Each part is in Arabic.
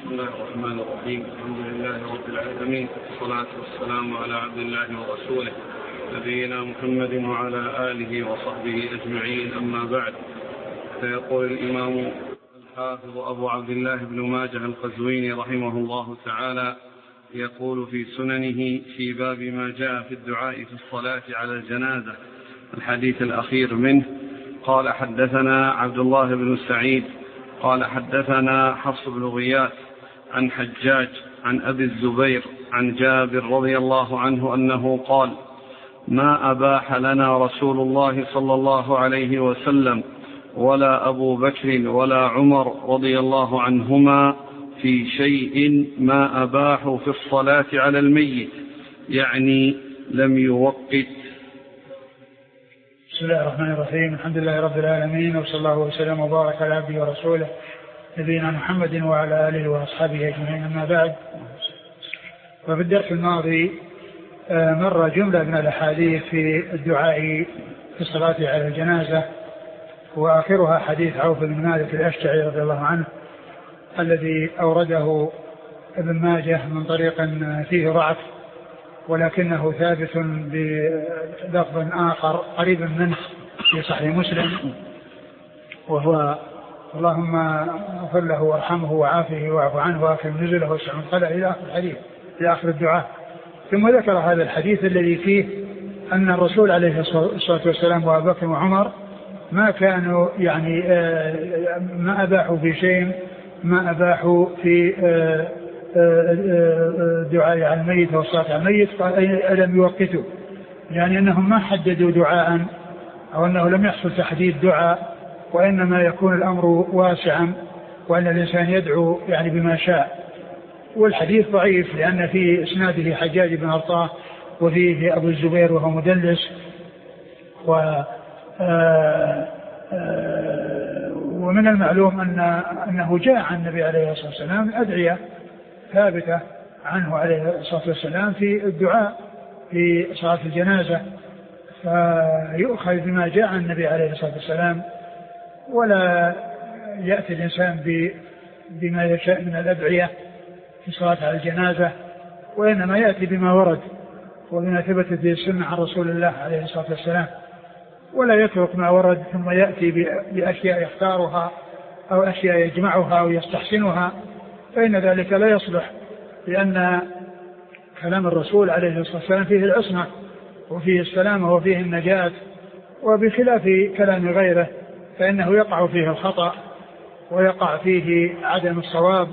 بسم الله الرحمن الرحيم. الحمد لله رب العالمين، والصلاة والسلام على عبد الله ورسوله نبينا محمد وعلى آله وصحبه أجمعين، أما بعد. فيقول الإمام الحافظ أبو عبد الله بن ماجه القزويني رحمه الله تعالى، يقول في سننه في باب ما جاء في الدعاء في الصلاة على الجنازة، الحديث الأخير منه: قال حدثنا عبد الله بن سعيد قال حدثنا حفص بن غياث عن حجاج عن أبي الزبير عن جابر رضي الله عنه أنه قال: ما أباح لنا رسول الله صلى الله عليه وسلم ولا أبو بكر ولا عمر رضي الله عنهما في شيء ما أباحوا في الصلاة على الميت، يعني لم يوقت. بسم الله الرحمن الرحيم. الحمد لله رب العالمين، وصلى الله وسلم وبارك على عبده ورسوله نبينا محمد وعلى آله وأصحابه أجمعين، أما بعد. وفي الدرس الماضي مر جملة من الأحاديث في الدعاء في الصلاة على الجنازة، وآخرها حديث عوف بن مالك الأشجعي رضي الله عنه الذي أورده ابن ماجه من طريق فيه ضعف، ولكنه ثابت بلفظ آخر قريب منه في صحيح مسلم، وهو: اللهم اغفر له وارحمه وعافه واعف عنه واكرم نزله واسع مدخله، إلى آخر الحديث، إلى آخر الدعاء. ثم ذكر هذا الحديث الذي فيه أن الرسول عليه الصلاة والسلام وأبو بكر وعمر ما كانوا ما أباحوا في شيء ما أباحوا في الدعاء على الميت والصلاة على الميت، ألم يوقتوا، يعني أنهم ما حددوا دعاء، أو أنه لم يحصل تحديد دعاء، وإنما يكون الأمر واسعا، وأن الإنسان يدعو بما شاء. والحديث ضعيف لأن في إسناده حجاج بن أرطاه، وفيه أبو الزبير وهو مدلس، ومن المعلوم أنه جاء عن النبي عليه الصلاة والسلام أدعية ثابتة عنه عليه الصلاة والسلام في الدعاء في صلاة الجنازة، فيؤخذ بما جاء عن النبي عليه الصلاة والسلام، ولا يأتي الإنسان بما يشاء من الأدعية في صلاة على الجنازة، وإنما يأتي بما ورد وبما ثبت به السنة عن رسول الله عليه الصلاة والسلام، ولا يترك ما ورد ثم يأتي بأشياء يختارها أو أشياء يجمعها أو يستحسنها، فإن ذلك لا يصلح، لأن كلام الرسول عليه الصلاة والسلام فيه العصمة وفيه السلامة وفيه النجاة، وبخلاف كلام غيره فإنه يقع فيه الخطأ ويقع فيه عدم الصواب.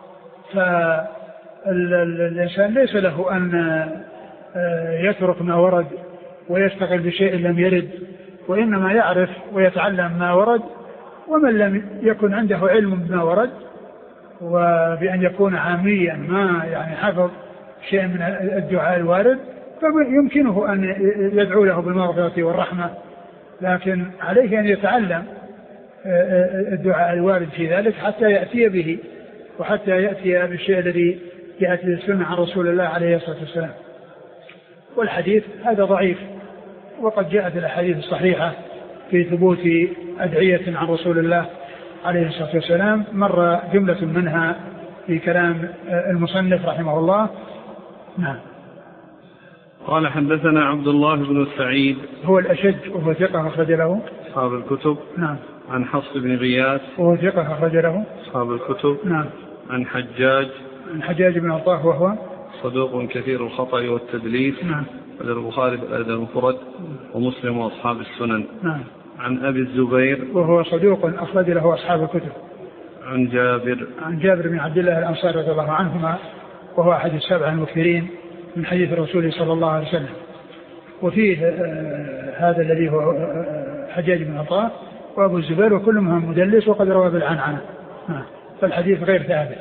فالإنسان ليس له أن يترك ما ورد ويشتغل بشيء لم يرد، وإنما يعرف ويتعلم ما ورد، ومن لم يكن عنده علم بما ورد وبأن يكون عاميا ما حفظ شيء من الدعاء الوارد، فيمكنه أن يدعو له بالمغفرة والرحمة، لكن عليه أن يتعلم الدعاء الوارد في ذلك حتى يأتي به، وحتى يأتي بالشيء الذي يأتي السنة عن رسول الله عليه الصلاة والسلام. والحديث هذا ضعيف، وقد جاءت الأحاديث الصحيحة في ثبوت أدعية عن رسول الله عليه الصلاة والسلام، مر جملة منها في كلام المصنف رحمه الله. نعم. قال حدثنا عبد الله بن سعيد هو الأشج وهو ثقة أخرج له أصحاب الكتب. نعم. عن حفص بن غياث وهو ثقة أخرج له أصحاب الكتب. نعم. عن حجاج بن أرطاه وهو صدوق كثير الخطأ والتدليس. نعم. البخاري في الأدب المفرد ومسلم وأصحاب السنن. نعم. عن أبي الزبير وهو صدوق أخرج له أصحاب الكتب. عن جابر بن عبد الله الأنصاري رضي الله عنهما، وهو أحد السبع المكثرين من حديث الرسول صلى الله عليه وسلم. وفيه هذا الذي هو حجاج بن أرطاه وأبو الزبير، وكلهم مدلس وقد روى بالعنعنة، فالحديث غير ثابت.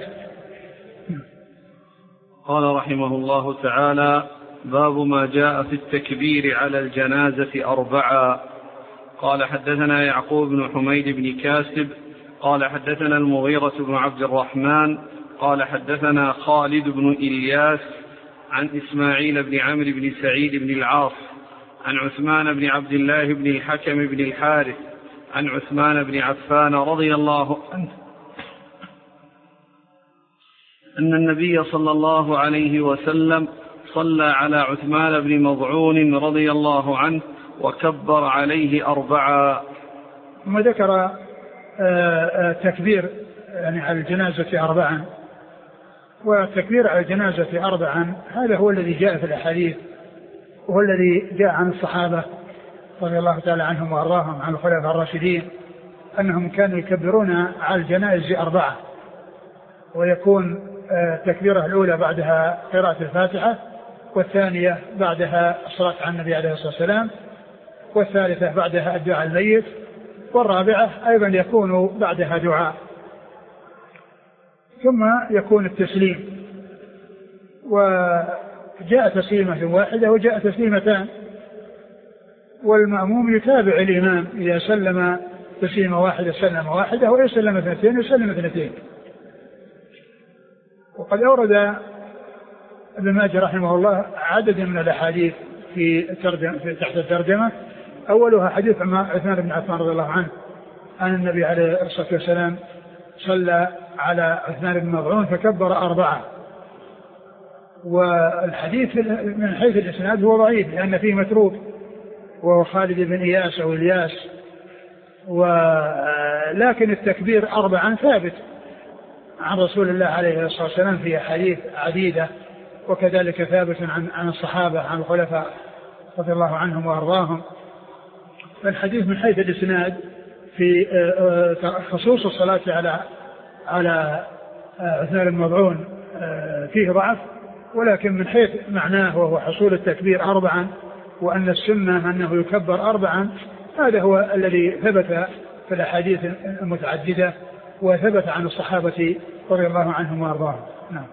قال رحمه الله تعالى: باب ما جاء في التكبير على الجنازة 4. قال حدثنا يعقوب بن حميد بن كاسب قال حدثنا المغيرة بن عبد الرحمن قال حدثنا خالد بن إلياس عن إسماعيل بن عمرو بن سعيد بن العاص عن عثمان بن عبد الله بن الحكم بن الحارث عن عثمان بن عفان رضي الله عنه أن النبي صلى الله عليه وسلم صلى على عثمان بن مظعون رضي الله عنه وكبر عليه 4. ثم ذكر تكبير يعني على الجنازة 4. والتكبير على الجنازة 4 هذا هو الذي جاء في الأحاديث، وهو الذي جاء عن الصحابة رضي الله تعالى عنهم وأرضاهم عن الخلفاء الراشدين أنهم كانوا يكبرون على الجنائز 4، ويكون تكبيرة الأولى بعدها قراءة الفاتحة، والثانية بعدها الصلاة على النبي عليه الصلاة والسلام، والثالثة بعدها الدعاء الميت، والرابعة أيضا يكون بعدها دعاء، ثم يكون التسليم. وجاء تسليمة واحدة وجاء تسليمتان، والمأموم يتابع الإمام إذا سلم تسليمة واحدة سلم واحدة، وإذا سلم 2 يسلم 2. وقد أورد ابن ماجه رحمه الله عدد من الأحاديث في تحت الترجمة. أولها حديث عثمان بن عفان رضي الله عنه أن النبي عليه الصلاة والسلام صلى على عثمان بن مظعون فكبر 4. والحديث من حيث الإسناد هو ضعيف لأن فيه متروك وهو خالد بن إياس أو إلياس، ولكن التكبير 4 ثابت عن رسول الله عليه الصلاة والسلام في أحاديث عديدة، وكذلك ثابت عن الصحابة عن الخلفاء رضي الله عنهم وأرضاهم. فالحديث من حيث الإسناد في خصوص الصلاة على عثمان بن مظعون فيه ضعف، ولكن من حيث معناه وهو حصول التكبير 4 وأن السنة أنه يكبر 4 هذا هو الذي ثبت في الأحاديث المتعددة وثبت عن الصحابة رضي الله عنهم وأرضاهم. نعم.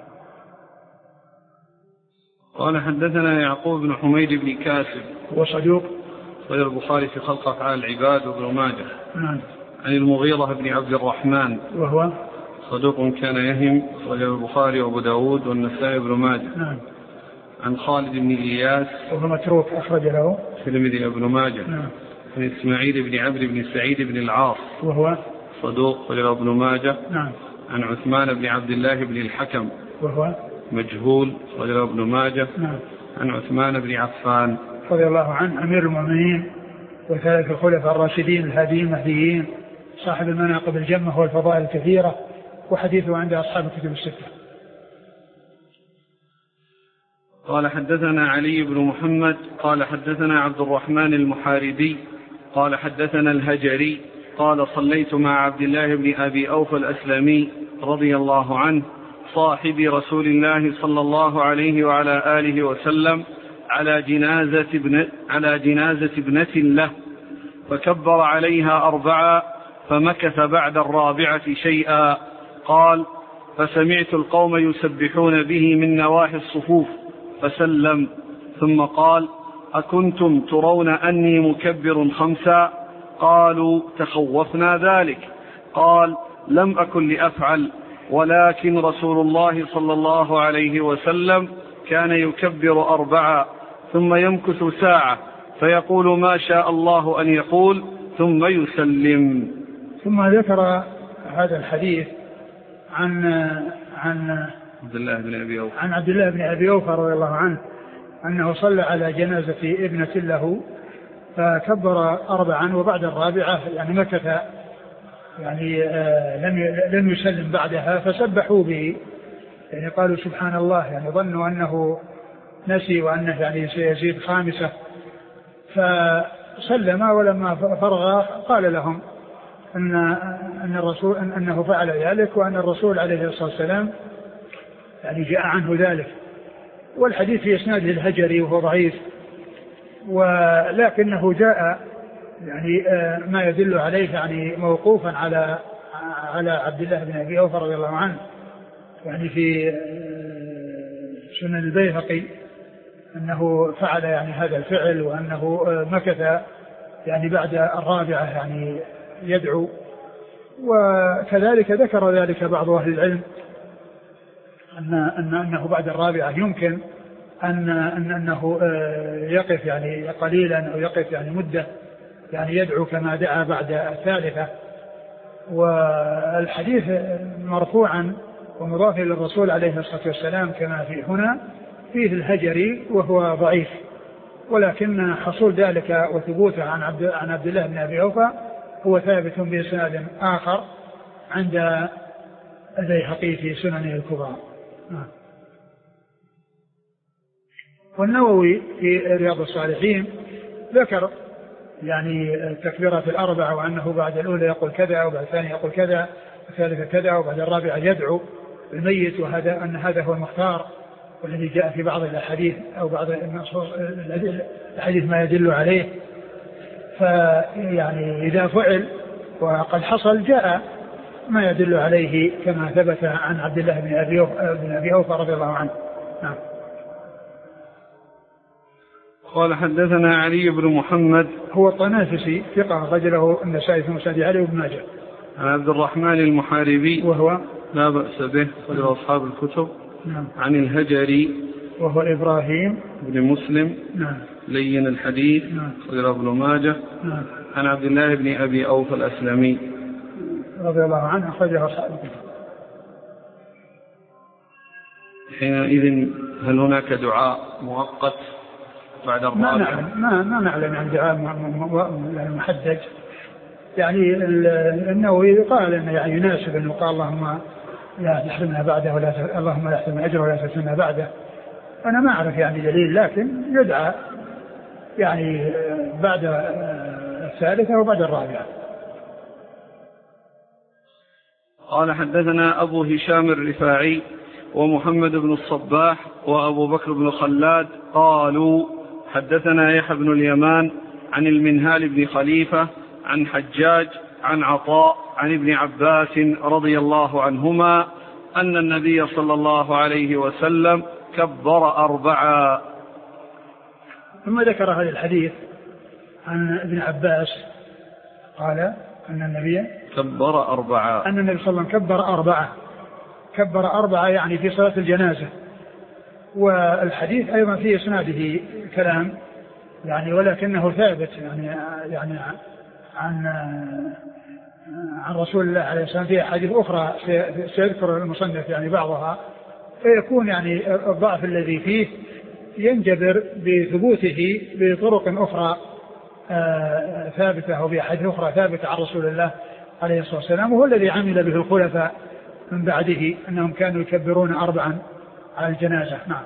قال حدثنا يعقوب بن حميد بن كاسب وصدوق غير البخاري في خلق أفعال العباد وابن ماجه. نعم. عن المغيرة بن عبد الرحمن وهو صدوق كان يهم غير البخاري وابو داود والنسائي وابن ماجه. نعم. عن خالد بن إياس وهو متروك أخرج له الترمذي وابن ماجه. نعم. عن إسماعيل بن عمرو بن سعيد بن العاص وهو صدوق غير ابن ماجه. نعم. عن عثمان بن عبد الله بن الحكم وهو مجهول غير ابن ماجه. نعم. عن عثمان بن عفان رضي الله عنه أمير المؤمنين وثالث الخلفاء الراشدين الهاديين المهديين صاحب المناقب الجمة والفضائل الكثيرة، وحديثه عند أصحاب الكتب الستة. قال حدثنا علي بن محمد قال حدثنا عبد الرحمن المحاربي قال حدثنا الهجري قال صليت مع عبد الله بن أبي أوفى الأسلمي رضي الله عنه صاحب رسول الله صلى الله عليه وعلى آله وسلم على جنازة ابنة له، فكبر عليها 4 فمكث بعد 4 شيئا. قال فسمعت القوم يسبحون به من نواحي الصفوف فسلم، ثم قال أكنتم ترون أني مكبر 5؟ قالوا تخوفنا ذلك. قال لم أكن لأفعل، ولكن رسول الله صلى الله عليه وسلم كان يكبر 4 ثم يمكث ساعة فيقول ما شاء الله أن يقول ثم يسلم. ثم ذكر هذا الحديث عن عبد الله بن أبي أوفى رضي الله عنه أنه صلى على جنازة ابنة له فكبر 4 وبعد 4 يعني مكث يعني لم يسلم بعدها فسبحوا به، يعني قالوا سبحان الله، يعني ظنوا أنه نسي وأنه يعني سيزيد 5، فسلم. ولما فرغ قال لهم أن الرسول أنه فعل ذلك وأن الرسول عليه الصلاة والسلام يعني جاء عنه ذلك. والحديث في إسناده الهجري وهو ضعيف، ولكنه جاء يعني ما يدل عليه يعني موقوفا على عبد الله بن أبي أوفى رضي الله عنه، يعني في سنن البيهقي أنه فعل يعني هذا الفعل، وأنه مكث يعني بعد 4 يعني يدعو. وكذلك ذكر ذلك بعض أهل العلم أنه بعد 4 يمكن أنه يقف يعني قليلا أو يقف يعني مدة يعني يدعو كما دعا بعد 3. والحديث مرفوعا ومضاف إلى الرسول عليه الصلاة والسلام كما في هنا فيه الهجري وهو ضعيف، ولكن حصول ذلك وثبوته عن عبد الله بن أبي أوفى هو ثابت بإسناد آخر عند البيهقي في سننه الكبرى. والنووي في رياض الصالحين ذكر يعني التكبيرات الأربع، وأنه بعد الأولى يقول كذا، وبعد الثانية يقول كذا، الثالثة كذا، وبعد الرابعة يدعو الميت، وهذا أن هذا هو المختار والذي جاء في بعض الأحاديث أو بعض الحديث ما يدل عليه. فيعني إذا فعل وقد حصل جاء ما يدل عليه كما ثبت عن عبد الله بن أبي أوفى رضي الله عنه. نعم. قال حدثنا علي بن محمد هو الطنافسي ثقة رجله النسائي في مسند علي وابن ماجه. عن عبد الرحمن المحاربي وهو لا بأس به رجل أصحاب الكتب. نعم. عن الهجري وهو إبراهيم بن مسلم. نعم. لين الحديث. نعم. رجل ابن ماجه. نعم. عن عبد الله بن أبي أوفى الأسلمي رضي الله عنه أخرجه أصحاب الكتب. حينئذ هل هناك دعاء مؤقت بعد الرابع؟ ما نعلم عن دعاء محدد. يعني النووي قال انه يعني يناسب انه قال اللهم لا تحرمنا بعده اللهم لا تحرمنا اجره ولا تفتنا بعده. انا ما اعرف يعني دليل، لكن يدعى يعني بعد الثالثة وبعد الرابعة. قال حدثنا أبو هشام الرفاعي ومحمد بن الصباح وأبو بكر بن خلاد قالوا حدثنا يحيى بن اليمان عن المنهال بن خليفة عن حجاج عن عطاء عن ابن عباس رضي الله عنهما أن النبي صلى الله عليه وسلم كبر 4. ثم ذكر هذا الحديث عن ابن عباس قال أن النبي كبر 4، أن النبي صلى الله عليه وسلم كبر 4 يعني في صلاة الجنازة. والحديث أيضا في إسناده كلام يعني، ولكنه ثابت يعني عن رسول الله عليه الصلاة والسلام في أحاديث أخرى سيذكر المصنف يعني بعضها، فيكون يعني الضعف الذي فيه ينجبر بثبوته بطرق أخرى ثابتة أو بأحاديث أخرى ثابتة عن رسول الله عليه الصلاة والسلام، وهو الذي عمل به الخلفاء من بعده أنهم كانوا يكبرون 4 على الجنازة. نعم.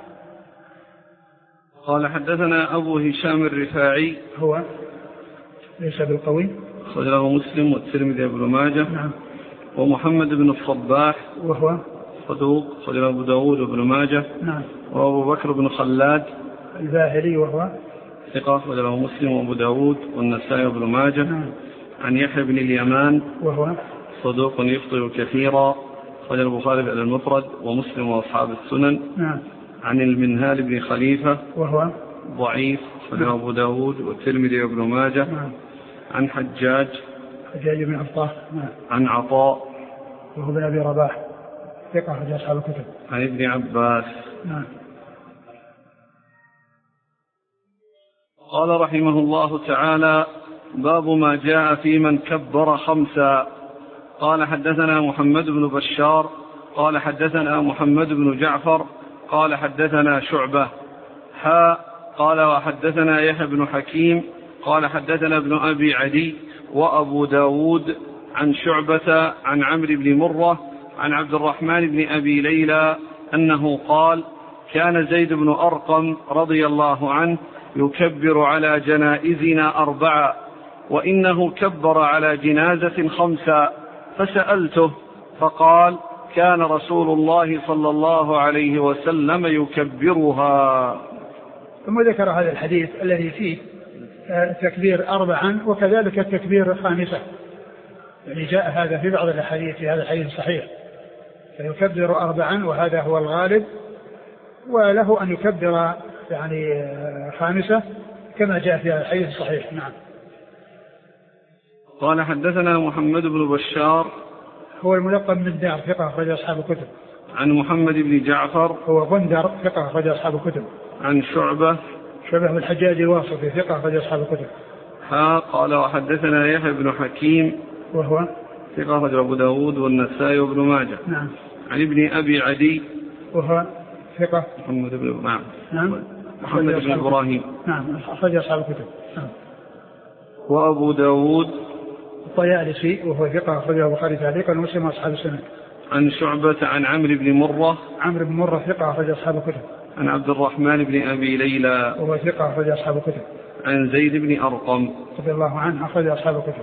قال حدثنا أبو هشام الرفاعي هو ليس بالقوي خرجه مسلم والترمذي وابن ماجه. نعم. ومحمد بن الصباح وهو صدوق خرجه أبو داود وابن ماجه. نعم. وأبو بكر بن خلاد الباهلي وهو ثقة خرجه مسلم وأبو داود والنسائي وابن ماجه. نعم. عن يحيى بن اليمان وهو صدوق يخطئ كثيرا خرج البخاري على المفرد ومسلم وأصحاب السنن. نعم. عن المنهال بن خليفة وهو ضعيف خرجه أبو داود والترمذي وابن ماجه. نعم. عن حجاج بن عطاء. نعم. عن عطاء وهو بن أبي رباح ثقة خرج أصحاب الكتب. عن ابن عباس. نعم. قال رحمه الله تعالى: باب ما جاء في من كبر 5. قال حدثنا محمد بن بشار قال حدثنا محمد بن جعفر قال حدثنا شعبة قال وحدثنا يحيى بن حكيم قال حدثنا ابن أبي عدي وأبو داود عن شعبة عن عمرو بن مرة عن عبد الرحمن بن أبي ليلى أنه قال: كان زيد بن أرقم رضي الله عنه يكبر على جنائزنا 4 وإنه كبر على جنازة 5، فسألته فقال: كان رسول الله صلى الله عليه وسلم يكبرها. ثم ذكر هذا الحديث الذي فيه تكبير 4 وكذلك التكبير 5، يعني جاء هذا في بعض الأحاديث في هذا الحديث الصحيح، فيكبر 4 وهذا هو الغالب، وله أن يكبر يعني 5 كما جاء في هذا الحديث الصحيح. نعم. قال حدثنا محمد بن بشار هو الملقب من الدار ثقة أخرج أصحاب الكتب. عن محمد بن جعفر هو غندر ثقة أخرج أصحاب الكتب. عن شعبة بن الحجاج الواسطي ثقة أخرج أصحاب الكتب. قال وحدثنا يحيى بن حكيم وهو ثقة أخرج أبو داود والنسائي وابن ماجه. نعم. عن ابن أبي عدي وهو ثقة. محمد بن نعم محمد بن إبراهيم. نعم أخرج أصحاب الكتب. نعم. وأبو داود الطيالسي وهو ثقة أخرجه البخاري تعليقا ومسلم وأصحاب السنن. عن شعبة عن عمرو بن مرة. عمرو بن مرة ثقة أخرج أصحاب الكتب. عن عبد الرحمن بن أبي ليلى وهو ثقة أخرج أصحاب الكتب. عن زيد بن أرقم رضي الله عنه أخرج أصحاب الكتب.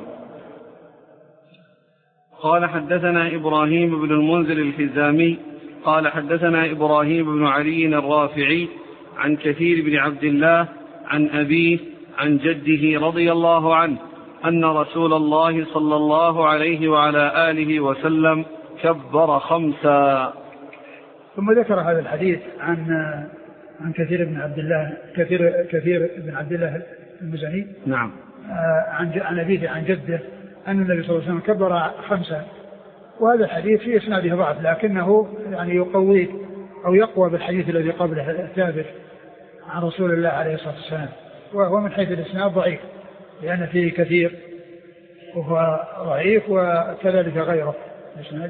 قال حدثنا إبراهيم بن المنذر الحزامي قال حدثنا إبراهيم بن علي الرافعي عن كثير بن عبد الله عن أبيه عن جده رضي الله عنه أن رسول الله صلى الله عليه وعلى آله وسلم كبر 5. ثم ذكر هذا الحديث عن كثير بن عبد الله كثير بن عبد الله المزني. نعم. عن أبيه عن جده أن النبي صلى الله عليه وسلم كبر 5. وهذا الحديث في إسناده ضعف لكنه يعني يقوي أو يقوى بالحديث الذي قبله الثابت عن رسول الله عليه الصلاة والسلام، وهو من حيث الإسناد ضعيف لأن فيه كثير وهو ضعيف وكذلك غيره الإسناد.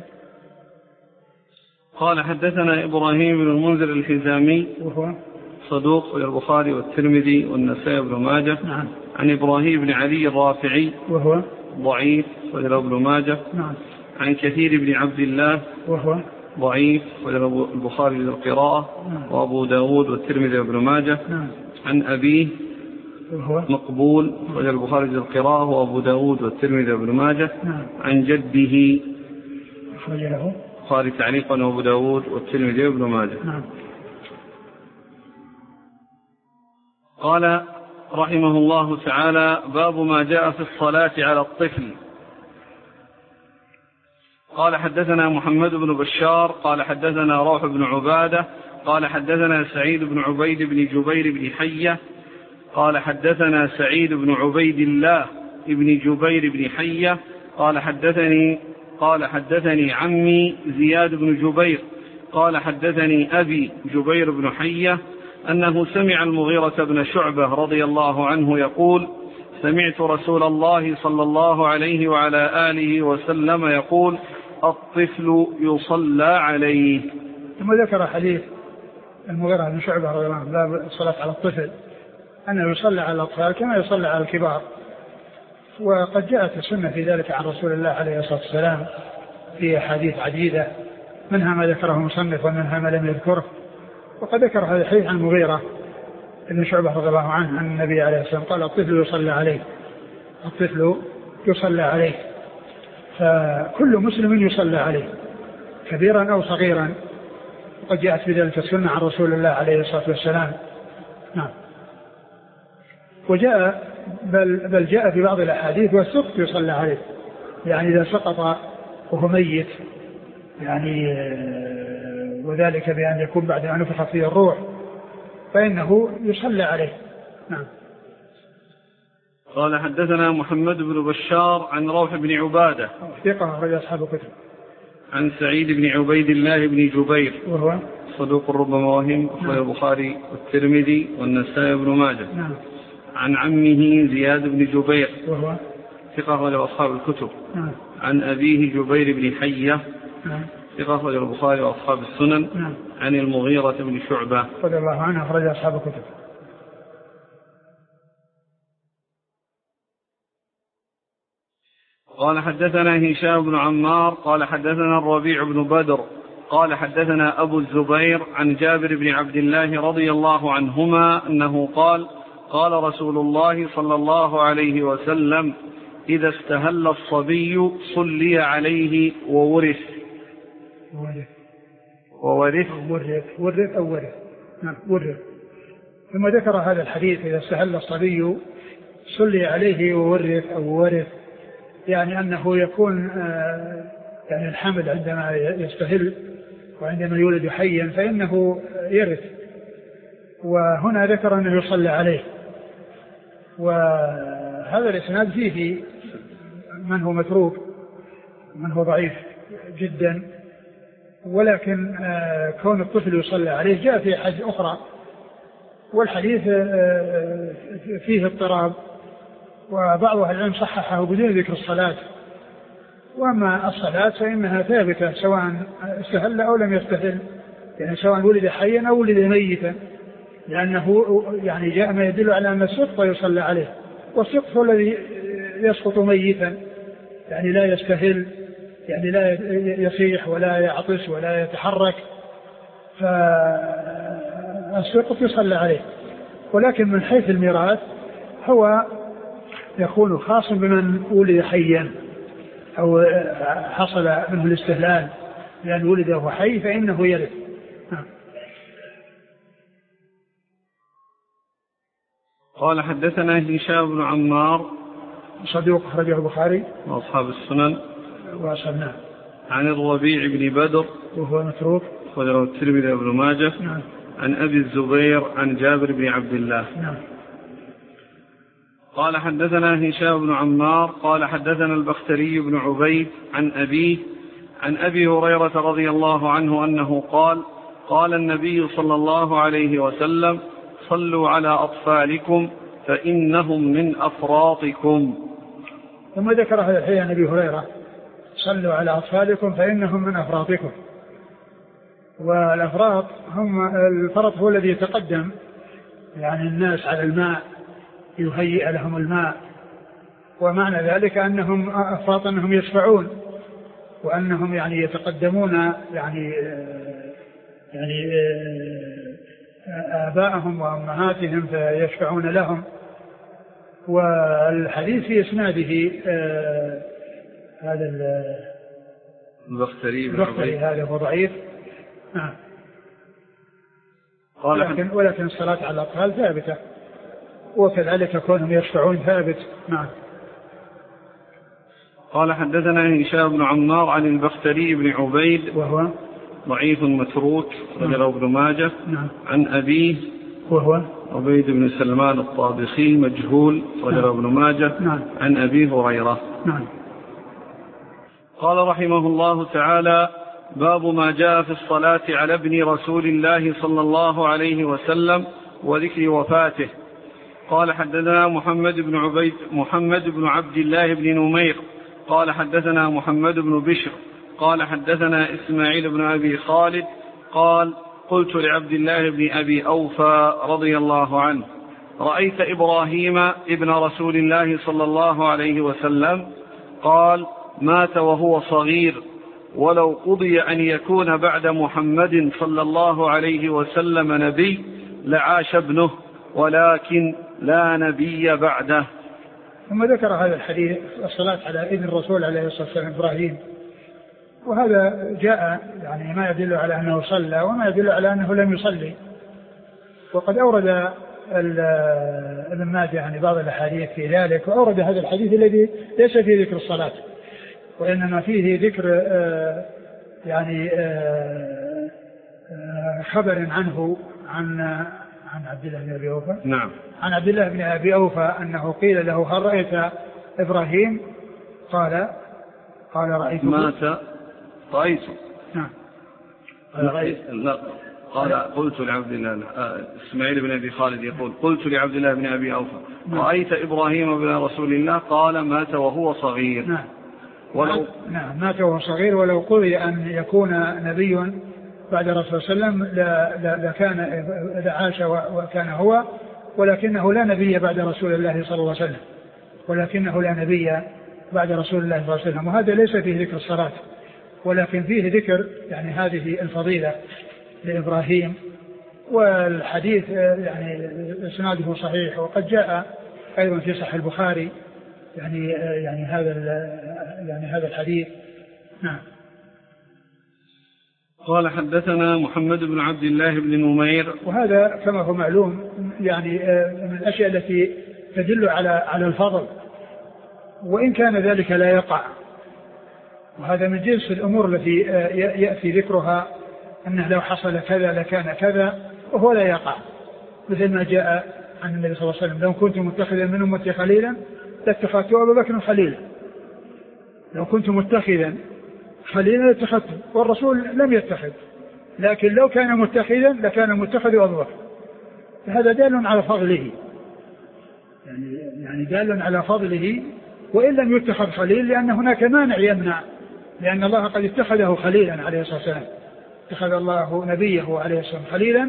قال حدثنا إبراهيم بن المنذر الحزامي وهو صدوق البخاري والترمذي والنسائي بن ماجه. نعم. عن إبراهيم بن علي الرافعي وهو ضعيف وله ابن ماجه. نعم. عن كثير بن عبد الله وهو ضعيف وله البخاري للقراءة. نعم. وأبو داود والترمذي وابن ماجه. نعم. عن أبيه وهو مقبول وله البخاري للقراءة وأبو داود والترمذي وابن ماجه. نعم. عن جده أخرج له البخاري تعليقا وأبو داود والترمذي وابن ماجه. نعم. قال رحمه الله تعالى: باب ما جاء في الصلاة على الطفل. قال حدثنا محمد بن بشار قال حدثنا روح بن عبادة قال حدثنا سعيد بن عبيد بن جبير بن حية قال حدثنا سعيد بن عبيد الله بن جبير بن حية قال حدثني عمي زياد بن جبير قال حدثني أبي جبير بن حية أنه سمع المغيرة بن شعبة رضي الله عنه يقول: سمعت رسول الله صلى الله عليه وعلى آله وسلم يقول: الطفل يصلى عليه. ثم ذكر حديث المغيرة بن شعبة رضي الله عنه باب الصلاة على الطفل أنه يصلى على الأطفال كما يصلى على الكبار، وقد جاءت السنة في ذلك عن رسول الله عليه الصلاة والسلام في أحاديث عديدة، منها ما ذكره المصنف ومنها ما لم يذكره. وقد ذكر هذا الحديث عن المغيرة بن شعبة رضي الله عنه عن النبي عليه الصلاة والسلام قال: الطفل يصلى عليه، الطفل يصلى عليه، فكل مسلم يصلى عليه كبيرا أو صغيرا، وقد جاءت في ذلك السنة عن رسول الله عليه الصلاة والسلام. نعم. وجاء بل جاء في بعض الأحاديث والسقط يصلى عليه، يعني إذا سقط وهو ميت، يعني وذلك بأن يكون بعد أن نفخ فيه الروح فإنه يصلى عليه. نعم. قال حدثنا محمد بن بشار عن روح بن عبادة ثقة أخرج أصحاب الكتب. عن سعيد بن عبيد الله بن جبير وهو صدوق ربما وهم أخرج البخاري والترمذي والنسائي بن ماجه. نعم. عن عمه زياد بن جبير وهو ثقة أخرج أصحاب الكتب. نعم. عن أبيه جبير بن حية نعم. ثقة أخرج البخاري وأصحاب السنن. نعم. عن المغيرة بن شعبة رضي الله عنه أخرج أصحاب الكتب. قال حدثنا هشام بن عمار قال حدثنا الربيع بن بدر قال حدثنا أبو الزبير عن جابر بن عبد الله رضي الله عنهما أنه قال: قال رسول الله صلى الله عليه وسلم: إذا استهل الصبي صلي عليه وورث. نعم ورث. ثم ذكر هذا الحديث: إذا استهل الصبي صلي عليه وورث أو ورث، يعني أنه يكون يعني الحمل عندما يستهل وعندما يولد حيا فإنه يرث، وهنا ذكر أنه يصلى عليه. وهذا الإسناد فيه من هو متروك، من هو ضعيف جدا، ولكن كون الطفل يصلى عليه جاء في حديث أخرى، والحديث فيه اضطراب، وبعض أهل العلم صححه بدون ذكر الصلاة، وأما الصلاة فإنها ثابتة سواء استهل أو لم يستهل، يعني سواء ولد حيا أو ولد ميتا، لأنه يعني جاء ما يدل على أن السقط يصلى عليه، والسقط هو الذي يسقط ميتا، يعني لا يستهل، يعني لا يصيح ولا يعطس ولا يتحرك، فالسقط يصلى عليه. ولكن من حيث الميراث هو يكون خاص بمن ولد حيا أو حصل منه الاستهلال، لأن ولد وهو حي فإنه يرث. قال حدثنا هشام بن عمار صدوق أخرجه البخاري وأصحاب السنن وأصحابنا. عن الربيع بن بدر وهو متروك وله الترمذي وابن ماجه. نعم. عن أبي الزبير عن جابر بن عبد الله. نعم. قال حدثنا هشام بن عمار قال حدثنا البختري بن عبيد عن أبيه عن أبي هريرة رضي الله عنه أنه قال قال النبي صلى الله عليه وسلم صلوا على أطفالكم فإنهم من أفراطكم. ثم ذكر هذا الحديث عن أبي هريرة صلوا على أطفالكم فإنهم من أفراطكم. والأفراط هم الفرط هو الذي يتقدم يعني الناس على الماء يهيئ لهم الماء، ومعنى ذلك أنهم أفراط أنهم يشفعون وأنهم يعني يتقدمون يعني آبائهم وأمهاتهم فيشفعون لهم. والحديث في إسناده هذا البختري هذا هو ضعيف. ولكن الصلاة على الأطفال ثابتة، وكذلك كونهم يشفعون ثابت. نعم. قال حدثنا هشام بن عمار عن البختري بن عبيد وهو ضعيف متروك وله ابن ماجه. نعم. عن أبيه وهو عبيد بن سلمان الطابخي مجهول وله ابن ماجه. نعم. عن أبي هريرة. نعم. قال رحمه الله تعالى باب ما جاء في الصلاة على ابن رسول الله صلى الله عليه وسلم وذكر وفاته. قال حدثنا محمد بن عبد الله بن نمير قال حدثنا محمد بن بشر قال حدثنا إسماعيل بن أبي خالد قال قلت لعبد الله بن أبي أوفى رضي الله عنه رأيت إبراهيم ابن رسول الله صلى الله عليه وسلم؟ قال مات وهو صغير، ولو قضي أن يكون بعد محمد صلى الله عليه وسلم نبي لعاش ابنه، ولكن لا نبي بعده. ثم ذكر هذا الحديث الصلاة على ابن الرسول عليه الصلاة والسلام إبراهيم، وهذا جاء يعني ما يدل على أنه صلى وما يدل على أنه لم يصلي. وقد أورد ابن ماجه يعني بعض الأحاديث في ذلك، وأورد هذا الحديث الذي ليس فيه ذكر الصلاة وإنما فيه ذكر يعني خبر عنه عن عبد الله بن أبي أوفى. نعم. عن عبد الله بن أبي أوفى أنه قيل له هل رأيت إبراهيم؟ قال رأيته. مات رأيته. نعم. قال قلت لعبد الله إسماعيل بن أبي خالد يقول قلت لعبد الله بن أبي أوفى رأيت إبراهيم بن رسول الله؟ قال مات وهو صغير. نعم. مات وهو صغير، ولو قضي أن يكون نبي بعد رسول الله صلى الله عليه وسلم لكان عاش وكان هو، ولكنه لا نبي بعد رسول الله صلى الله عليه وسلم، وهذا ليس فيه ذكر الصلاة، ولكن فيه ذكر يعني هذه الفضيلة لإبراهيم. والحديث يعني إسناده صحيح، وقد جاء أيضا في صحيح البخاري يعني هذا الحديث. نعم. قال حدثنا محمد بن عبد الله بن نمير، وهذا كما هو معلوم يعني من الأشياء التي تدل على الفضل، وإن كان ذلك لا يقع، وهذا من جنس الأمور التي يأتي ذكرها أنه لو حصل كذا لكان كذا، وهو لا يقع، مثل ما جاء عن النبي صلى الله عليه وسلم لو كنت متخذا من أمتي خليلا لاتخذت أبا بكر خليلا، لو كنت متخذا خليلا لاتخذته، والرسول لم يتخذ، لكن لو كان متخذا لكان متخذ أبو بكر. فهذا دال على فضله، يعني دال على فضله وإن لم يتخذ خليل لأن هناك مانع يمنع، لأن الله قد اتخذه خليلا عليه الصلاة والسلام، اتخذ الله نبيه عليه الصلاة والسلام خليلا،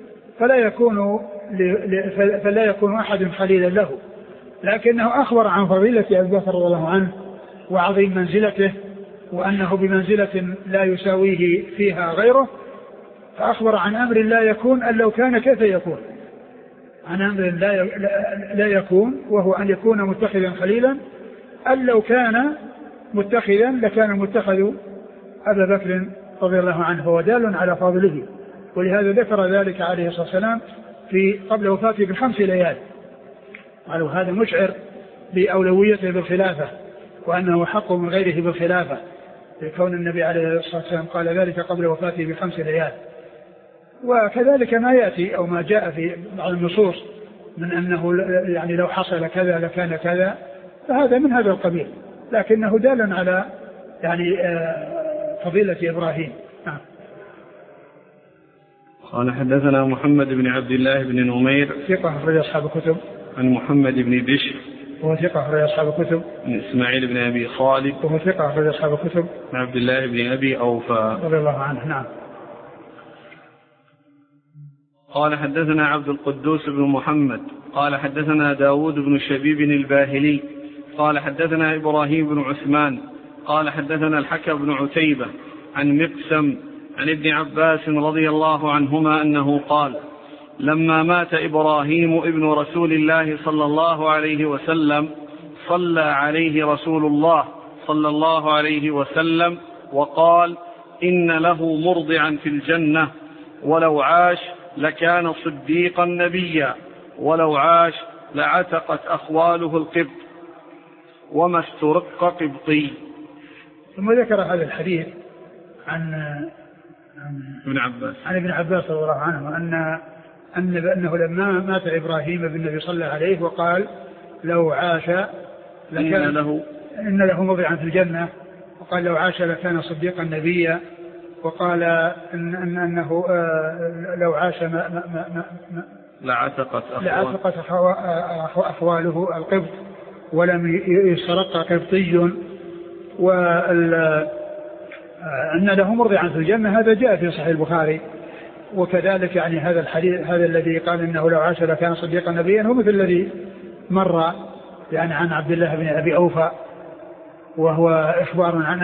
فلا يكون أحد خليلا له، لكنه أخبر عن فضيلة أبي بكر رضي الله عنه وعظيم منزلته، وأنه بمنزلة لا يساويه فيها غيره، فأخبر عن أمر لا يكون أن لو كان كيف يكون، عن أمر لا يكون، وهو أن يكون متخذا خليلا، أن لو كان متخذا لكان المتخذ أبا بكر رضي الله عنه، هو دال على فضله، ولهذا ذكر ذلك عليه الصلاة والسلام في قبل وفاته ب5 ليال، قالوا هذا مشعر بأولويته بالخلافة، وأنه حق من غيره بالخلافة، لكون النبي عليه الصلاة والسلام قال ذلك قبل وفاته ب5 ليال. وكذلك ما يأتي أو ما جاء في بعض النصوص من أنه يعني لو حصل كذا لكان كذا، فهذا من هذا القبيل، لكنه دال على يعني فضيلة إبراهيم. قال حدثنا محمد بن عبد الله بن نمير ثقة أخرج أصحاب الكتب. عن محمد بن بشر وهو ثقة أخرج أصحاب الكتب. عن إسماعيل بن أبي خالد وهو ثقة أخرج أصحاب الكتب. عن عبد الله بن أبي أوفى رضي الله عنه. نعم. قال حدثنا عبد القدوس بن محمد قال حدثنا داود بن شبيب الباهلي قال حدثنا إبراهيم بن عثمان قال حدثنا الحكم بن عتيبة عن مقسم عن ابن عباس رضي الله عنهما أنه قال لما مات إبراهيم ابن رسول الله صلى الله عليه وسلم صلى عليه رسول الله صلى الله عليه وسلم وقال إن له مرضعا في الجنة ولو عاش لكان صديقا نبيا ولو عاش لعتقت أخواله القبط وما استرق قبطي. ثم ذكر هذا الحديث عن ابن عباس رضي الله عنه أنه لما مات إبراهيم بالنبي صلى الله عليه وقال لو عاش لكان إن له موضعا في الجنة، وقال لو عاش لكان صديقا نبيا، وقال أنه لو عاش لعتقت أخواله القبط ولم يسرق قبطي، أن له مرضعا في الجنة. هذا جاء في صحيح البخاري. وكذلك يعني هذا الحديث هذا الذي قال إنه لو عاش لكان صديقا نبيا هو مثل الذي مر يعني عن عبد الله بن أبي أوفى، وهو إخبار عن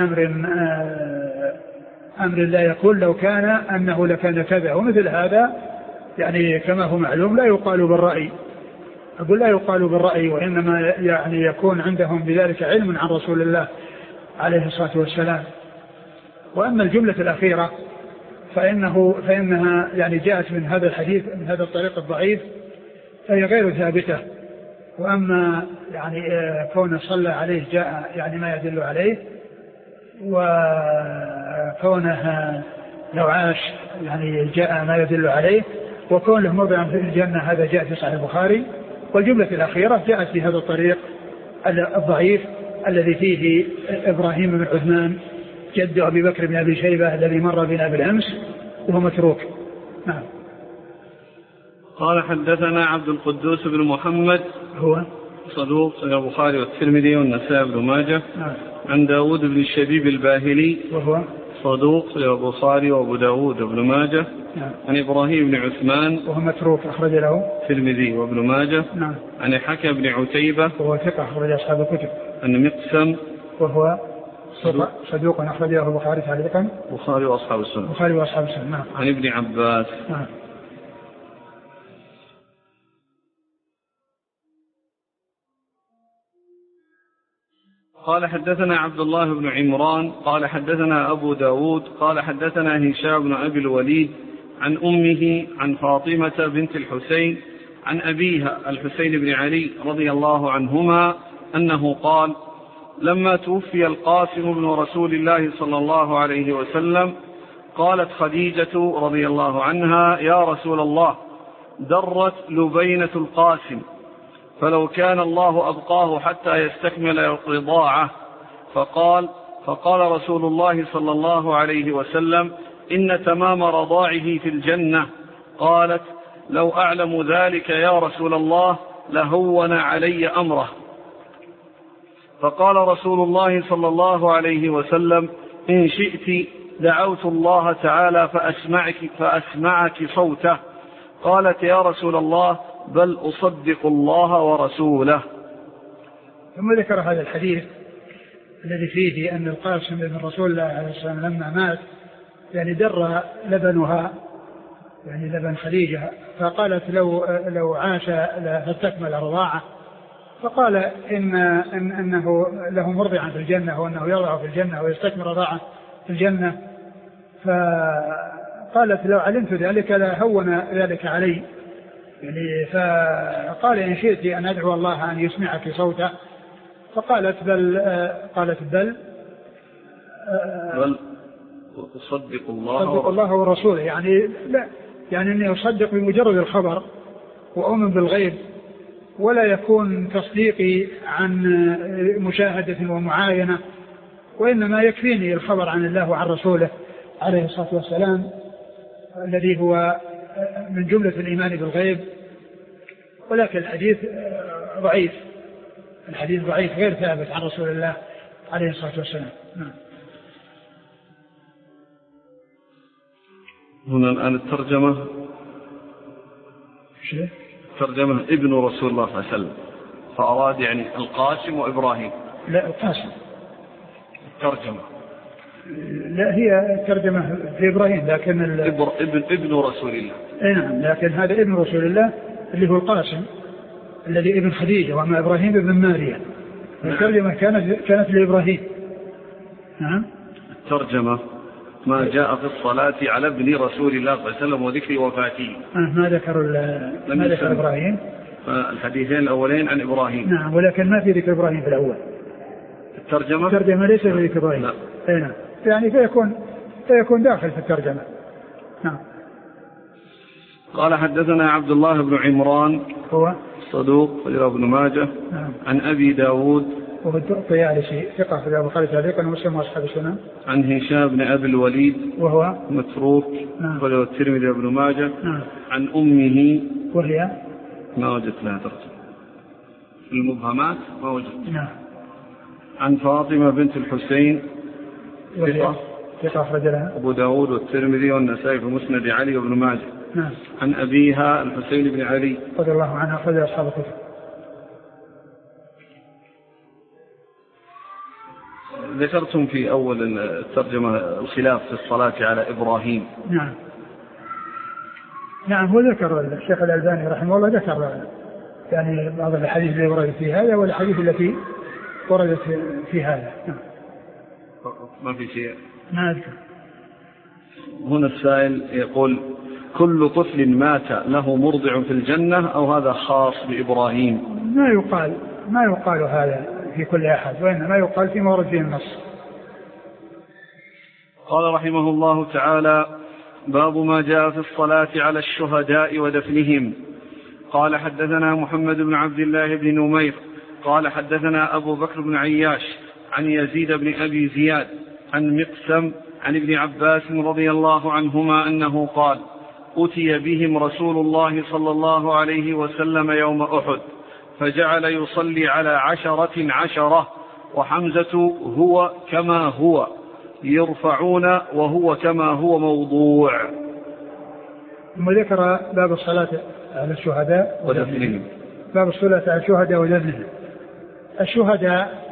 أمر لا يقول لو كان أنه لكان كذا، ومثل هذا يعني كما هو معلوم لا يقال بالرأي، أقول لا يقال بالرأي، وإنما يعني يكون عندهم بذلك علم عن رسول الله عليه الصلاة والسلام. وأما الجملة الأخيرة فإنها يعني جاءت من هذا الحديث من هذا الطريق الضعيف، فهي غير ثابتة. وأما يعني كون صلى عليه جاء يعني ما يدل عليه، وكونه لو عاش يعني جاء ما يدل عليه، وكون له مرضعا في الجنة هذا جاء في صحيح البخاري. والجملة الأخيرة جاءت في هذا الطريق الضعيف الذي فيه إبراهيم بن عثمان جد أبي بكر بن أبي شيبة الذي مر بنا بالأمس وهو متروك. نعم. قال حدثنا عبد القدوس بن محمد هو صدوق صحيح البخاري والترمذي والنسائي بن ماجه. نعم. عن داود بن الشبيب الباهلي وهو صدوق صحيح البخاري وابو داود وابن ماجه. نعم. عن إبراهيم بن عثمان وهو متروك أخرج له الترمذي وابن ماجه. نعم. عن الحكم بن عتيبة وهو ثقة أخرج أصحاب الكتب. عن مقسم وهو صدوق أخرج له البخاري تعليقا البخاري وأصحاب السنة. نعم. عن ابن عباس. نعم. قال حدثنا عبد الله بن عمران قال حدثنا أبو داود قال حدثنا هشام بن أبي الوليد عن أمه عن فاطمة بنت الحسين عن أبيها الحسين بن علي رضي الله عنهما أنه قال لما توفي القاسم بن رسول الله صلى الله عليه وسلم قالت خديجة رضي الله عنها يا رسول الله درت لبينة القاسم فلو كان الله أبقاه حتى يستكمل الرضاعة. فقال رسول الله صلى الله عليه وسلم إن تمام رضاعه في الجنة. قالت لو أعلم ذلك يا رسول الله لهون علي أمره. فقال رسول الله صلى الله عليه وسلم: إن شئت دعوت الله تعالى فأسمعك صوته. قالت: يا رسول الله بل أصدق الله ورسوله. ثم ذكر هذا الحديث الذي فيه أن القاسم بن رسول الله عليه الصلاة والسلام لما مات يعني در لبنها يعني لبن خديجة، فقالت لو عاش فتكمل رضاعه، فقال إنه له مرضعا في الجنة وأنه يضع في الجنة ويستكمل رضاعه في الجنة. فقالت: لو علمت ذلك لهون ذلك علي يعني. فقال: إن شئت أن أدعو الله أن يسمعك صوته. فقالت: بل أصدق الله ورسوله، يعني لا، يعني أني أصدق بمجرد الخبر وأؤمن بالغيب، ولا يكون تصديقي عن مشاهدة ومعاينة، وإنما يكفيني الخبر عن الله وعن رسوله عليه الصلاة والسلام الذي هو من جملة الإيمان بالغيب. ولكن الحديث ضعيف، الحديث ضعيف غير ثابت عن رسول الله عليه الصلاة والسلام. هنا الآن الترجمة ابن رسول الله صلى الله عليه وسلم، فأراد يعني القاسم وإبراهيم. لا، القاسم الترجمة لا، هي ترجمة في إبراهيم، لكن ابن رسول الله. نعم، لكن هذا ابن رسول الله اللي هو القاسم الذي ابن خديجة، وأما إبراهيم ابن ماريا. الترجمة كانت لإبراهيم. نعم. الترجمة ما جاء في الصلاة على ابن رسول الله صلى الله عليه وسلم وذكر وفاته. ما ذكر إبراهيم. الحديثين الأولين عن إبراهيم. نعم، ولكن ما في ذكر إبراهيم في الأول. الترجمة ليس في ذكر إبراهيم. نعم، يعني فيكون داخل في الترجمة. نعم. قال: حدثنا عبد الله بن عمران هو صدوق ابن ماجه. نعم. عن أبي داود وهو الطيالسي ثقة في أبو خالد تعليقا ومسلم وأصحاب السنن. عن هشام بن أبي الوليد وهو متروك. نعم. وله الترمذي وابن ماجه. نعم. عن أمه وهي ما وجدت لها ترجمة في المبهمات، ما وجدت. نعم. عن فاطمة بنت الحسين ثقة أخرج لها أبو داود والترمذي والنسائي في مسند علي وابن ماجه. نعم. عن أبيها الحسين بن علي رضي الله عنها أخرج أصحاب الكتب. ذكرتم في أول الترجمة الخلاف في الصلاة على إبراهيم. نعم، هو ذكر الشيخ الألباني رحمه الله ذكر يعني بعض الحديث التي وردت في هذا والحديث التي وردت في هذا. ما في شيء. ما أذكر. هنا السائل يقول: كل طفل مات له مرضع في الجنة، أو هذا خاص بإبراهيم؟ ما يقال هذا في كل أحد، وإنما يقال فيما ورد فيه النص. قال رحمه الله تعالى: باب ما جاء في الصلاة على الشهداء ودفنهم. قال: حدثنا محمد بن عبد الله بن نمير قال: حدثنا أبو بكر بن عياش عن يزيد بن أبي زياد عن مقسم عن ابن عباس رضي الله عنهما أنه قال: أتي بهم رسول الله صلى الله عليه وسلم يوم أحد، فجعل يصلي على 10 وحمزة هو كما هو يرفعون وهو كما هو موضوع. ثم ذكر باب الصلاة على الشهداء ودفنهم. باب الصلاة على الشهداء ودفنهم. الشهداء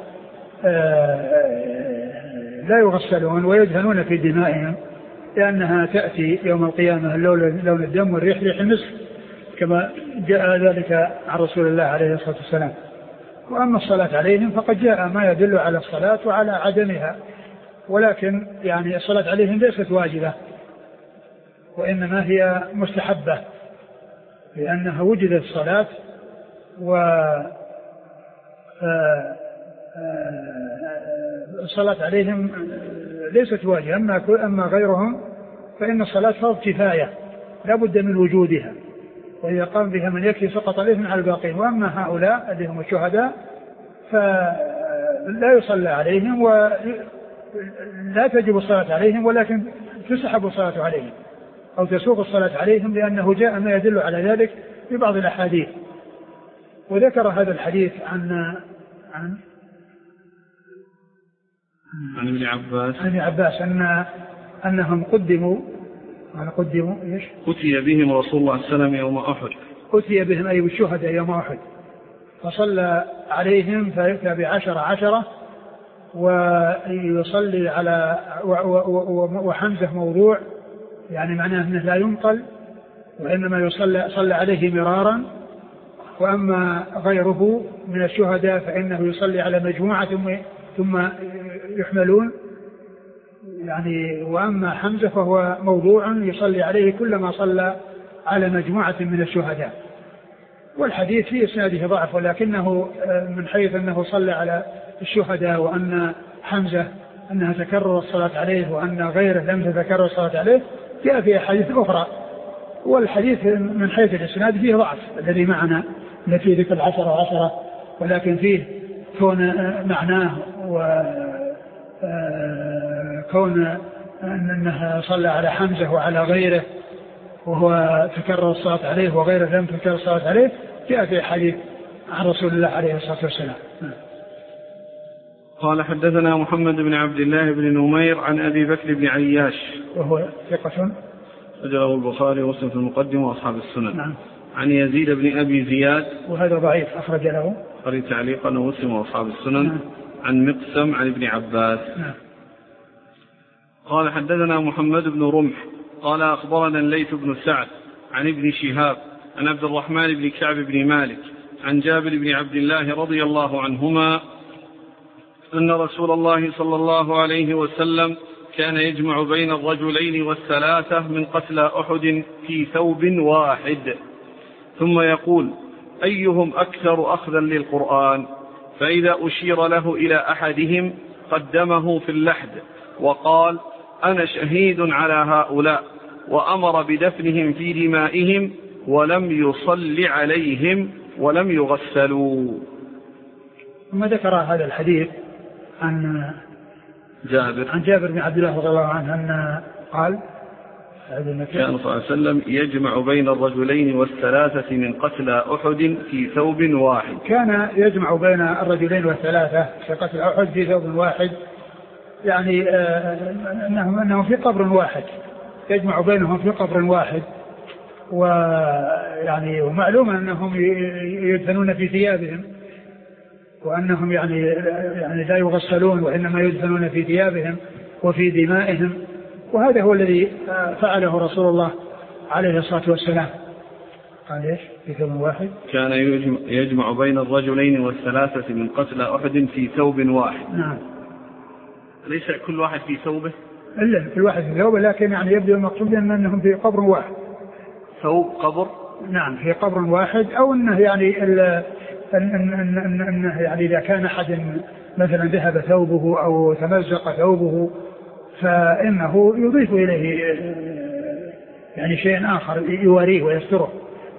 لا يغسلون ويدهنون في دمائهم، لأنها تأتي يوم القيامة لون الدم والريح ريح المسك، كما جاء ذلك عن رسول الله عليه الصلاة والسلام. وأما الصلاة عليهم فقد جاء ما يدل على الصلاة وعلى عدمها، ولكن يعني الصلاة عليهم ليست واجبة، وإنما هي مستحبة، لأنها وجدت الصلاة الصلاة عليهم ليست واجبة. أما غيرهم فإن الصلاة فرض كفاية لا بد من وجودها، وإذا قام بها من يكفي سقط الإثم على الباقين. وأما هؤلاء الذين هم الشهداء فلا يصلى عليهم ولا تجب الصلاة عليهم، ولكن تسحب الصلاة عليهم أو تسوق الصلاة عليهم، لأنه جاء ما يدل على ذلك في بعض الأحاديث. وذكر هذا الحديث عن عن ابن عباس. عن ابن عباس أنهم قدموا إيش؟ أتي بهم رسول الله صلى الله عليه وسلم يوم أحد. أتي بهم أي بالشهداء يوم أحد، فصلى عليهم فيؤتى ب10 ويصلي على وحمزة موضوع، يعني معناه أنه لا ينقل وإنما صلى عليه مرارا. وأما غيره من الشهداء فإنه يصلي على مجموعة ثم يحملون يعني. وأما حمزة فهو موضوع يصلي عليه كلما صلى على مجموعة من الشهداء. والحديث في إسناده ضعف، ولكنه من حيث أنه صلى على الشهداء وأن حمزة أنها تكرر الصلاة عليه وأن غيره لم تتكرر الصلاة عليه جاء في أحاديث أخرى. والحديث من حيث الإسناد فيه ضعف الذي معنا التي ذكر 10 ولكن فيه كون معناه وكون أنها صلى على حمزة وعلى غيره وهو تكرر الصلاة عليه وغيره لم تكرر الصلاة عليه جاء في حديث عن رسول الله عليه الصلاة والسلام. قال حدثنا محمد بن عبد الله بن نمير عن أبي بكر بن عياش وهو ثقة أجله البخاري ومسلم في المقدمة وأصحاب السنن. نعم. عن يزيد بن أبي زياد وهذا ضعيف أخرج له البخاري تعليقا ومسلم وأصحاب السنن. نعم. عن مقسم عن ابن عباس. نعم. قال حدثنا محمد بن رمح قال أخبرنا الليث بن سعد عن ابن شهاب عن عبد الرحمن بن كعب بن مالك عن جابر بن عبد الله رضي الله عنهما أن رسول الله صلى الله عليه وسلم كان يجمع بين الرجلين والثلاثة من قتلى أحد في ثوب واحد، ثم يقول أيهم أكثر أخذا للقرآن، فإذا أشير له إلى أحدهم قدمه في اللحد وقال أنا شهيد على هؤلاء، وأمر بدفنهم في دمائهم ولم يصل عليهم ولم يغسلوا. ثم ذكر هذا الحديث عن جابر بن عبد الله رضي الله عنه أن قال كان صلى الله عليه وسلم يجمع بين الرجلين والثلاثة من قتلى أحد في ثوب واحد. كان يجمع بين الرجلين والثلاثة في قتل أحد في ثوب واحد، يعني أنهم في قبر واحد، يجمع بينهم في قبر واحد. ويعني ومعلوم أنهم يدفنون في ثيابهم، وأنهم يعني لا يغسلون وإنما يدفنون في ثيابهم وفي دمائهم. وهذا هو الذي فعله رسول الله عليه الصلاة والسلام. قال إيش في ثوب واحد؟ كان يجمع بين الرجلين والثلاثة من قتلى أحد في ثوب واحد. نعم. ليس كل واحد في ثوبه؟ إلا كل واحد في ثوبه، لكن يعني يبدو المقصود أنهم في قبر واحد. ثوب قبر؟ نعم في قبر واحد، أو أنه يعني أنه يعني إذا كان أحد مثلا ذهب ثوبه أو تمزق ثوبه فإنه يضيف إليه يعني شيء آخر يواريه ويستره.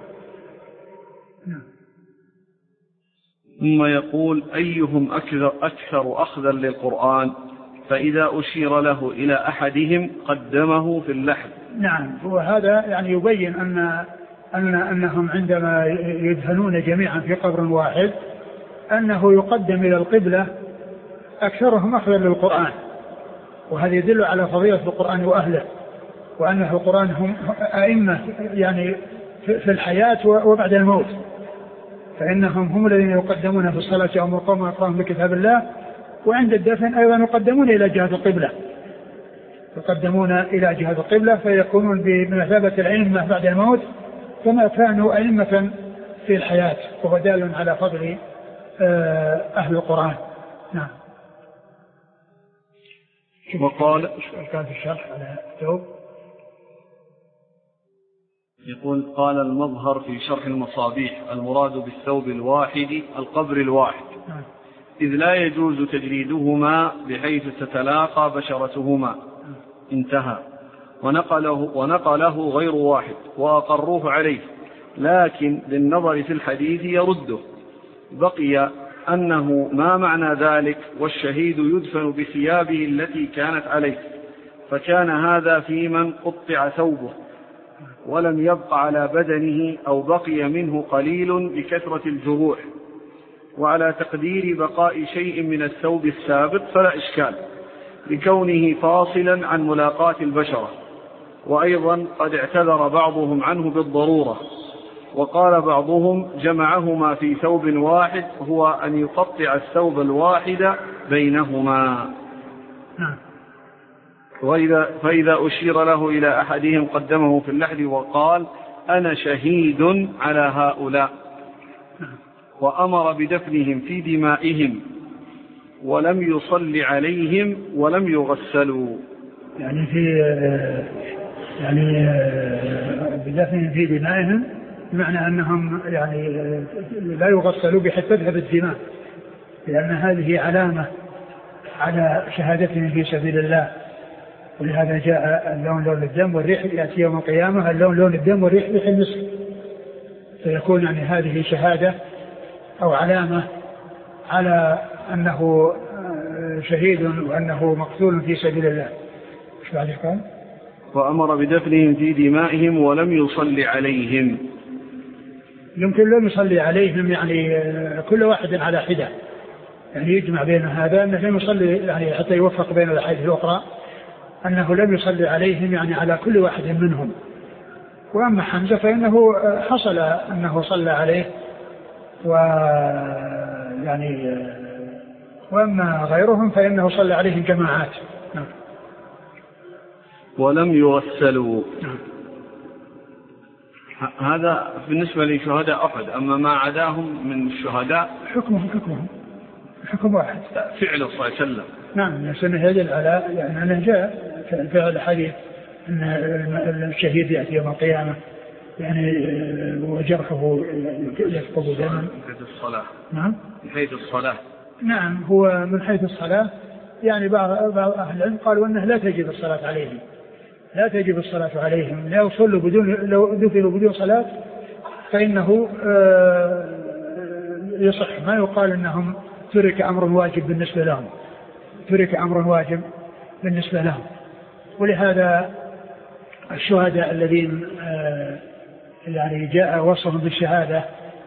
ثم يقول أيهم أكثر أخذا للقرآن، فإذا أشير له إلى أحدهم قدمه في اللحد. نعم. وهذا يعني يبين أنهم عندما يدفنون جميعا في قبر واحد أنه يقدم إلى القبلة أكثرهم أخذا للقرآن، وهذا يدل على فضيلة القرآن وأهله، وأن القرآن هم أئمة يعني في الحياة وبعد الموت، فإنهم هم الذين يقدمون في الصلاة يوم القيامة ويقرأون بكتاب الله، وعند الدفن أيضا يقدمون إلى جهة القبلة، يقدمون إلى جهة القبلة فيكونون بمثابة الأئمة بعد الموت كما كانوا أئمة في الحياة، وهو دال على فضل أهل القرآن. نعم. وقال كان في الشرح على الثوب يقول قال المظهر في شرح المصابيح المراد بالثوب الواحد القبر الواحد، إذ لا يجوز تجريدهما بحيث تتلاقى بشرتهما. انتهى. ونقله غير واحد وأقروه عليه، لكن بالنظر في الحديث يرده. بقي أنه ما معنى ذلك والشهيد يدفن بثيابه التي كانت عليه، فكان هذا في من قطع ثوبه ولم يبق على بدنه أو بقي منه قليل بكثرة الجروح، وعلى تقدير بقاء شيء من الثوب السابق فلا إشكال، لكونه فاصلا عن ملاقاة البشرة، وأيضا قد اعتذر بعضهم عنه بالضرورة. وقال بعضهم جمعهما في ثوب واحد، هو أن يقطع الثوب الواحد بينهما. فإذا أشير له إلى أحدهم قدمه في اللحد وقال أنا شهيد على هؤلاء، وأمر بدفنهم في دمائهم ولم يصل عليهم ولم يغسلوا. يعني بدفنهم في دمائهم بمعنى أنهم يعني لا يغسلوا بحيث تذهب الدماء، لأن هذه علامة على شهادتهم في سبيل الله. ولهذا جاء اللون لون الدم والريح، يأتي يوم القيامة اللون لون الدم والريح ريح المسك، فيكون يعني هذه شهادة أو علامة على أنه شهيد وأنه مقتول في سبيل الله. إيش بعد قال؟ وأمر بدفنهم في دمائهم ولم يصلي عليهم. يمكن لم يصلي عليهم يعني كل واحد على حدة، يعني يجمع بين هذا أنه لم يصلي يعني حتى يوفق بين الحديث الأخرى أنه لم يصلي عليهم يعني على كل واحد منهم. وأما حمزة فإنه حصل أنه صلى عليه، وأما غيرهم فإنه صلى عليهم جماعات. ولم يغسلوا. هذا بالنسبة لشهداء أحد. أما ما عداهم من الشهداء حكم واحد، فعل صلى الله عليه وسلم. نعم، سنة يدل على يعني أنه جاء فعل الحديث أن الشهيد يأتي يوم القيامة يعني وجرحه يسقط دما. من حيث الصلاة. نعم، من حيث الصلاة. نعم، هو من حيث الصلاة يعني بعض أهل العلم قالوا أنه لا تجب الصلاة عليهم، لا تجب الصلاة عليهم، لا يصلوا لو دفنوا بدون صلاة فإنه يصح. ما يقال أنهم ترك أمر واجب بالنسبة لهم، ترك أمر واجب بالنسبة لهم. ولهذا الشهداء الذين يعني جاء وصفهم بالشهادة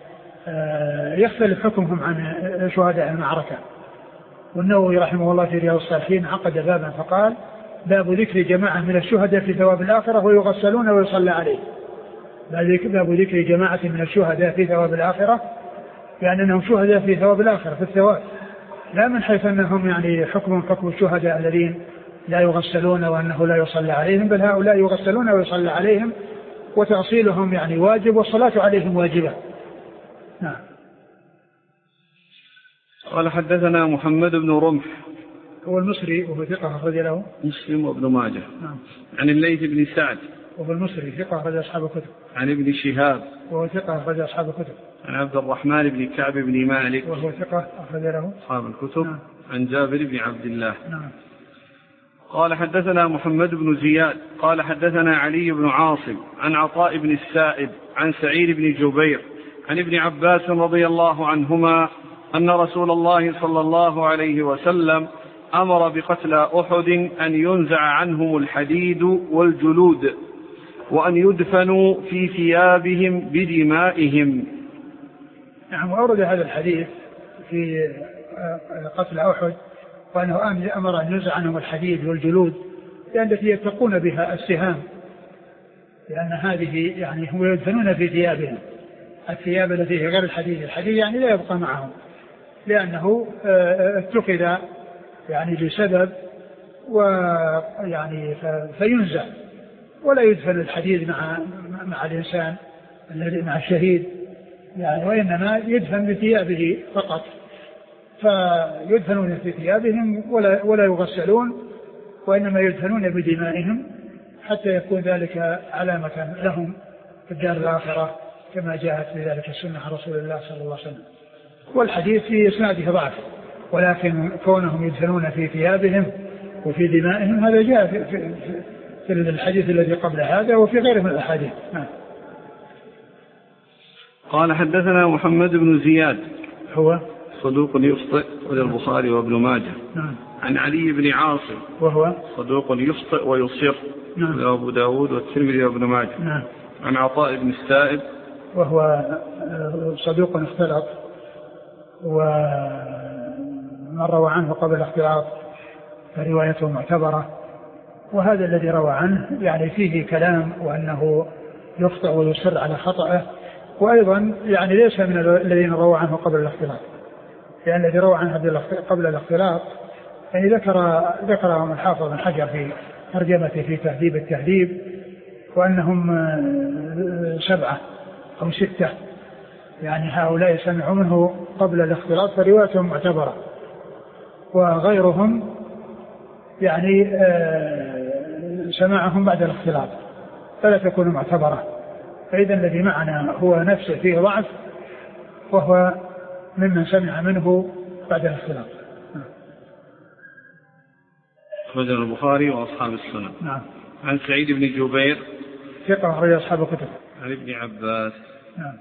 يختلف حكمهم عن شهداء المعركة. والنووي رحمه الله في رياض الصالحين عقد بابا فقال باب ذكر جماعة من الشهداء في ثواب الآخرة ويغسلون ويصلى عليه. باب ذكر جماعة من الشهداء في ثواب الآخرة، يعني أنهم شهداء في ثواب الآخرة في الثواب، لا من حيث أنهم يعني حكم الشهداء الذين لا يغسلون وأنه لا يصلى عليهم، بل هؤلاء يغسلون ويصلى عليهم وتأصيلهم يعني واجب والصلاة عليهم واجبة. نعم. قال حدثنا محمد بن رمح هو المصري وهو ثقة أخرج له مسلم وابن ماجه. نعم. عن الليث بن سعد وهو المصري ثقة أخرج أصحاب الكتب. عن ابن شهاب وهو ثقة أخرج أصحاب الكتب. عن عبد الرحمن بن كعب بن مالك وهو ثقة أخرج له أصحاب الكتب. نعم. عن جابر بن عبد الله. نعم. قال حدثنا محمد بن زياد قال حدثنا علي بن عاصم عن عطاء بن السائب عن سعيد بن جبير عن ابن عباس رضي الله عنهما أن رسول الله صلى الله عليه وسلم أمر بقتلى أحد أن ينزع عنهم الحديد والجلود وأن يدفنوا في ثيابهم بدمائهم. نعم. وأورد هذا الحديث في قتل أحد وأنه أمر أن ينزع عنهم الحديد والجلود لأن التي يتقون بها السهام، لأن هذه يعني هم يدفنون في ثيابهم، الثياب التي هي غير الحديد يعني لا يبقى معهم لأنه اتخذ يعني لسبب ويعني فينزع، ولا يدفن الحديد مع الإنسان الذي مع الشهيد يعني، وإنما يدفن بثيابه فقط، فيدفنون في ثيابهم ولا يغسلون، وإنما يدفنون بدمائهم حتى يكون ذلك علامة لهم في الدار الآخرة كما جاءت في ذلك السنة عن رسول الله صلى الله عليه وسلم. والحديث في إسناده ضعف، ولكن كونهم يدفنون في ثيابهم وفي دمائهم هذا جاء في الحديث الذي قبل هذا وفي غيره من الأحاديث. قال حدثنا محمد بن زياد هو صدوق يخطئ البخاري وابن ماجه. نعم. عن علي بن عاصم وهو صدوق يخطئ ويصر. نعم. أبو داود والترمذي وابن ماجه. نعم. عن عطاء بن السائب وهو صدوق اختلط، ومن روى عنه قبل الاختلاط فروايته معتبرة. وهذا الذي روى عنه يعني فيه كلام وأنه يخطئ ويصر على خطأه، وأيضا يعني ليس من الذين روى عنه قبل الاختلاط، لأن الذي روى عنه قبل الاختلاط يعني ذكرهم الحافظ بن حجر في ترجمته في تهذيب التهذيب، وأنهم 7 أو 6 يعني هؤلاء سمعوا منه قبل الاختلاط فروايتهم معتبرة، وغيرهم يعني سماعهم بعد الاختلاط فلا تكون معتبرة. فإذا الذي معنا هو نفسه فيه ضعف، وهو ممن سمع منه بعد الاختلاط. أخرجه البخاري وأصحاب السنن. نعم. عن سعيد بن جبير ثقة أخرج أصحاب الكتب. عن ابن عباس. نعم.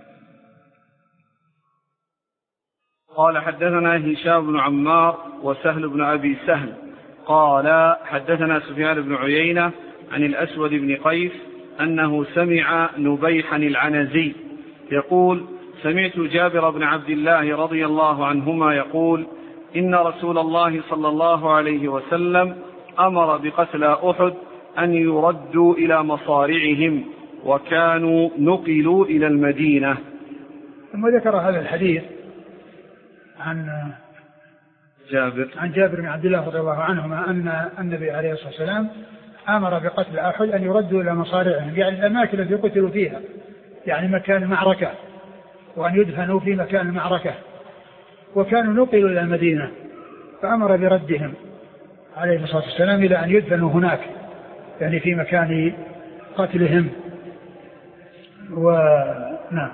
قال حدثنا هشام بن عمار وسهل بن أبي سهل قال حدثنا سفيان بن عيينة عن الأسود بن قيس أنه سمع نبيحا العنزي يقول سمعت جابر بن عبد الله رضي الله عنهما يقول إن رسول الله صلى الله عليه وسلم أمر بقتلى أحد أن يردوا إلى مصارعهم وكانوا نقلوا إلى المدينة. ثم ذكر هذا الحديث عن جابر بن عبد الله رضي الله عنهما أن النبي عليه الصلاة والسلام أمر بقتل أحد أن يردوا إلى مصارعهم، يعني الأماكن التي قتلوا فيها، يعني مكان المعركة، وأن يدفنوا في مكان المعركة، وكانوا نقلوا إلى المدينة فأمر بردهم عليه الصلاة والسلام إلى أن يدفنوا هناك، يعني في مكان قتلهم. ونعم.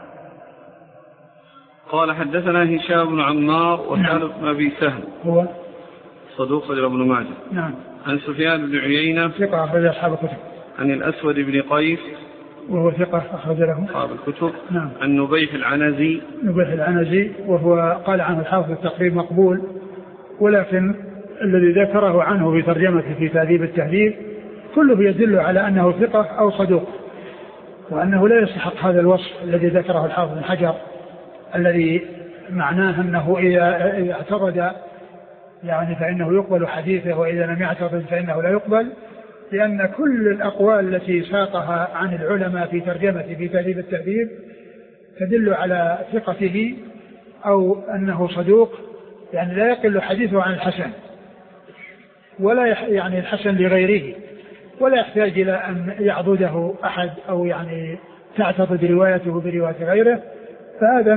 قال حدثنا هشام بن عمار وسهل بن أبي سهل هو صدوق رجل ابن ماجه. نعم. عن سفيان بن عيينة ثقة أخرج أصحاب الكتب. عن الأسود بن قيس وهو ثقة أخرج له أصحاب الكتب. نعم. عن نبيح العنزي وهو قال عنه الحافظ التقريب مقبول، ولكن الذي ذكره عنه في ترجمته في تهذيب التهذيب كله يدل على أنه ثقة أو صدوق، وأنه لا يستحق هذا الوصف الذي ذكره الحافظ بن حجر، الذي معناه أنه إذا اعترض يعني فإنه يقبل حديثه، وإذا لم يعترض فإنه لا يقبل، لأن كل الأقوال التي ساقها عن العلماء في ترجمته في تهذيب التهذيب تدل على ثقته أو أنه صدوق، يعني لا يقل حديثه عن الحسن ولا يعني الحسن لغيره، ولا يحتاج إلى أن يعضده أحد أو يعني تعتضد روايته برواية غيره. فهذا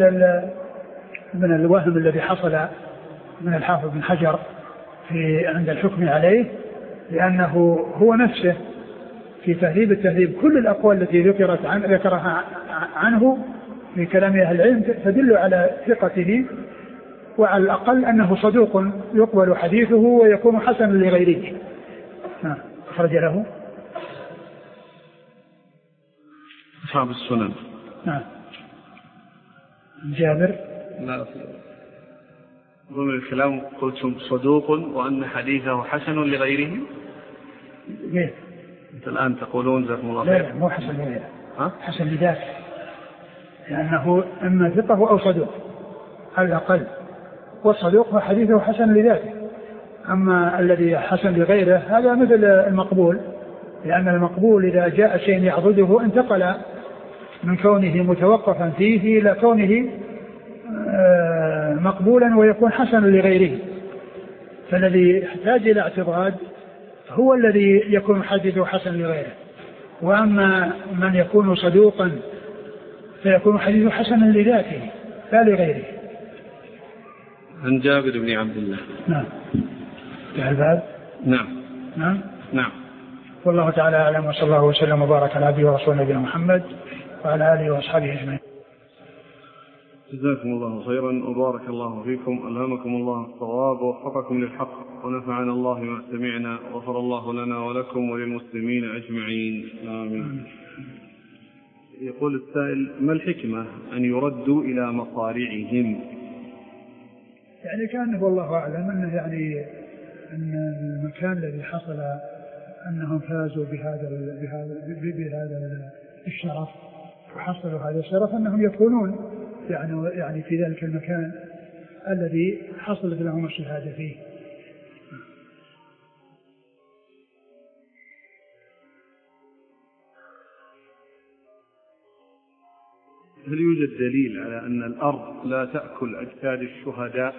من الوهم الذي حصل من الحافظ بن حجر عند الحكم عليه، لأنه هو نفسه في تهذيب التهذيب كل الأقوال التي ذكرها عنه في كلام أهل العلم تدل على ثقته، وعلى الأقل أنه صدوق يقبل حديثه ويكون حسنا لغيره. أخرج له أصحاب السنن. نعم. جابر لا ضمن الكلام قلتم صدوق وأن حديثه حسن لغيره. ليه؟ أنت الآن تقولون جزاكم الله خير. لا مو حسن لغيره، حسن لذاته، لأنه إما ثقة أو صدوق على الأقل، والصدوق حديثه حسن لذاته. أما الذي حسن لغيره هذا مثل المقبول، لأن المقبول إذا جاء شيء يعضده انتقل من كونه متوقفا فيه إلى كونه مقبولا ويكون حسنا لغيره. فالذي يحتاج إلى اعتضاد هو الذي يكون حديثه حسن لغيره، وأما من يكون صدوقا فيكون حديثه حسنا لذاته لا لغيره. عن جابر بن عبد الله. نعم. في الباب. نعم. نعم. نعم. والله تعالى أعلم، وصلى الله وسلم وبارك على عبده ورسوله نبينا محمد وعلى آله وأصحابه أجمعين. جزاكم الله خيرا وبارك الله فيكم، ألهمكم الله الصواب ووفقكم للحق، ونفعنا الله ما سمعنا، وغفر الله لنا ولكم وللمسلمين أجمعين، آمين. يقول السائل: ما الحكمة أن يردوا إلى مصارعهم؟ يعني كان والله أعلم أنه يعني أن المكان الذي حصل أنهم فازوا بهذا الشرف وحصلوا هذا الشرف أنهم يكونون يعني في ذلك المكان الذي حصلت لهم الشهادة فيه. هل يوجد دليل على أن الأرض لا تأكل أجساد الشهداء؟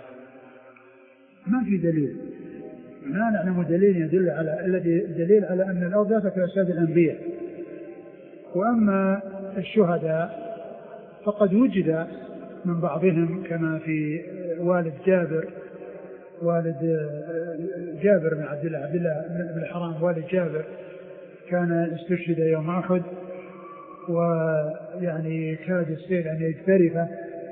ما في دليل، ما نعلم دليل يدل على الدليل على أن الأرض لا تأكل أجساد الأنبياء. وأما الشهداء فقد وجد من بعضهم كما في والد جابر بن عبد الله بن الحرام، والد جابر كان استشهد يوم أحد، ويعني كاد السيل أن يجترفه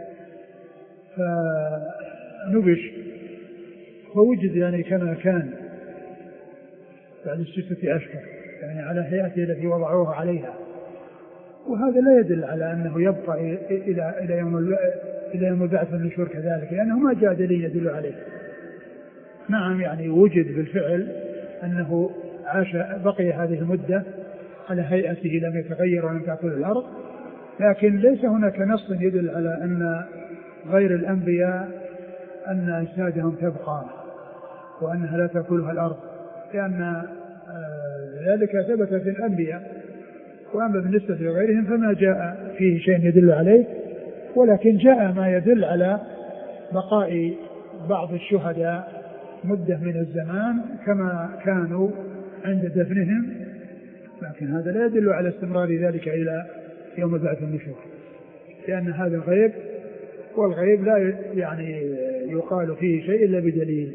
فنبش، فوجد يعني كما كان بعد 6 أشهر، يعني على هيئته التي وضعوه عليها. وهذا لا يدل على أنه يبقى إلى يوم البعث والنشور كذلك، لأنه ما جاء دليل يدل عليه. نعم يعني وجد بالفعل أنه بقي هذه المدة على هيئته لم يتغير ولم تأكل الأرض، لكن ليس هناك نص يدل على أن غير الأنبياء أن أجسادهم تبقى وأنها لا تأكلها الأرض، لأن ذلك ثبت في الأنبياء. وأما بالنسبة لغيرهم فما جاء فيه شيء يدل عليه، ولكن جاء ما يدل على بقاء بعض الشهداء مدة من الزمان كما كانوا عند دفنهم، لكن هذا لا يدل على استمرار ذلك إلى يوم البعث والنشور، لأن هذا غيب، والغيب لا يعني يقال فيه شيء إلا بدليل.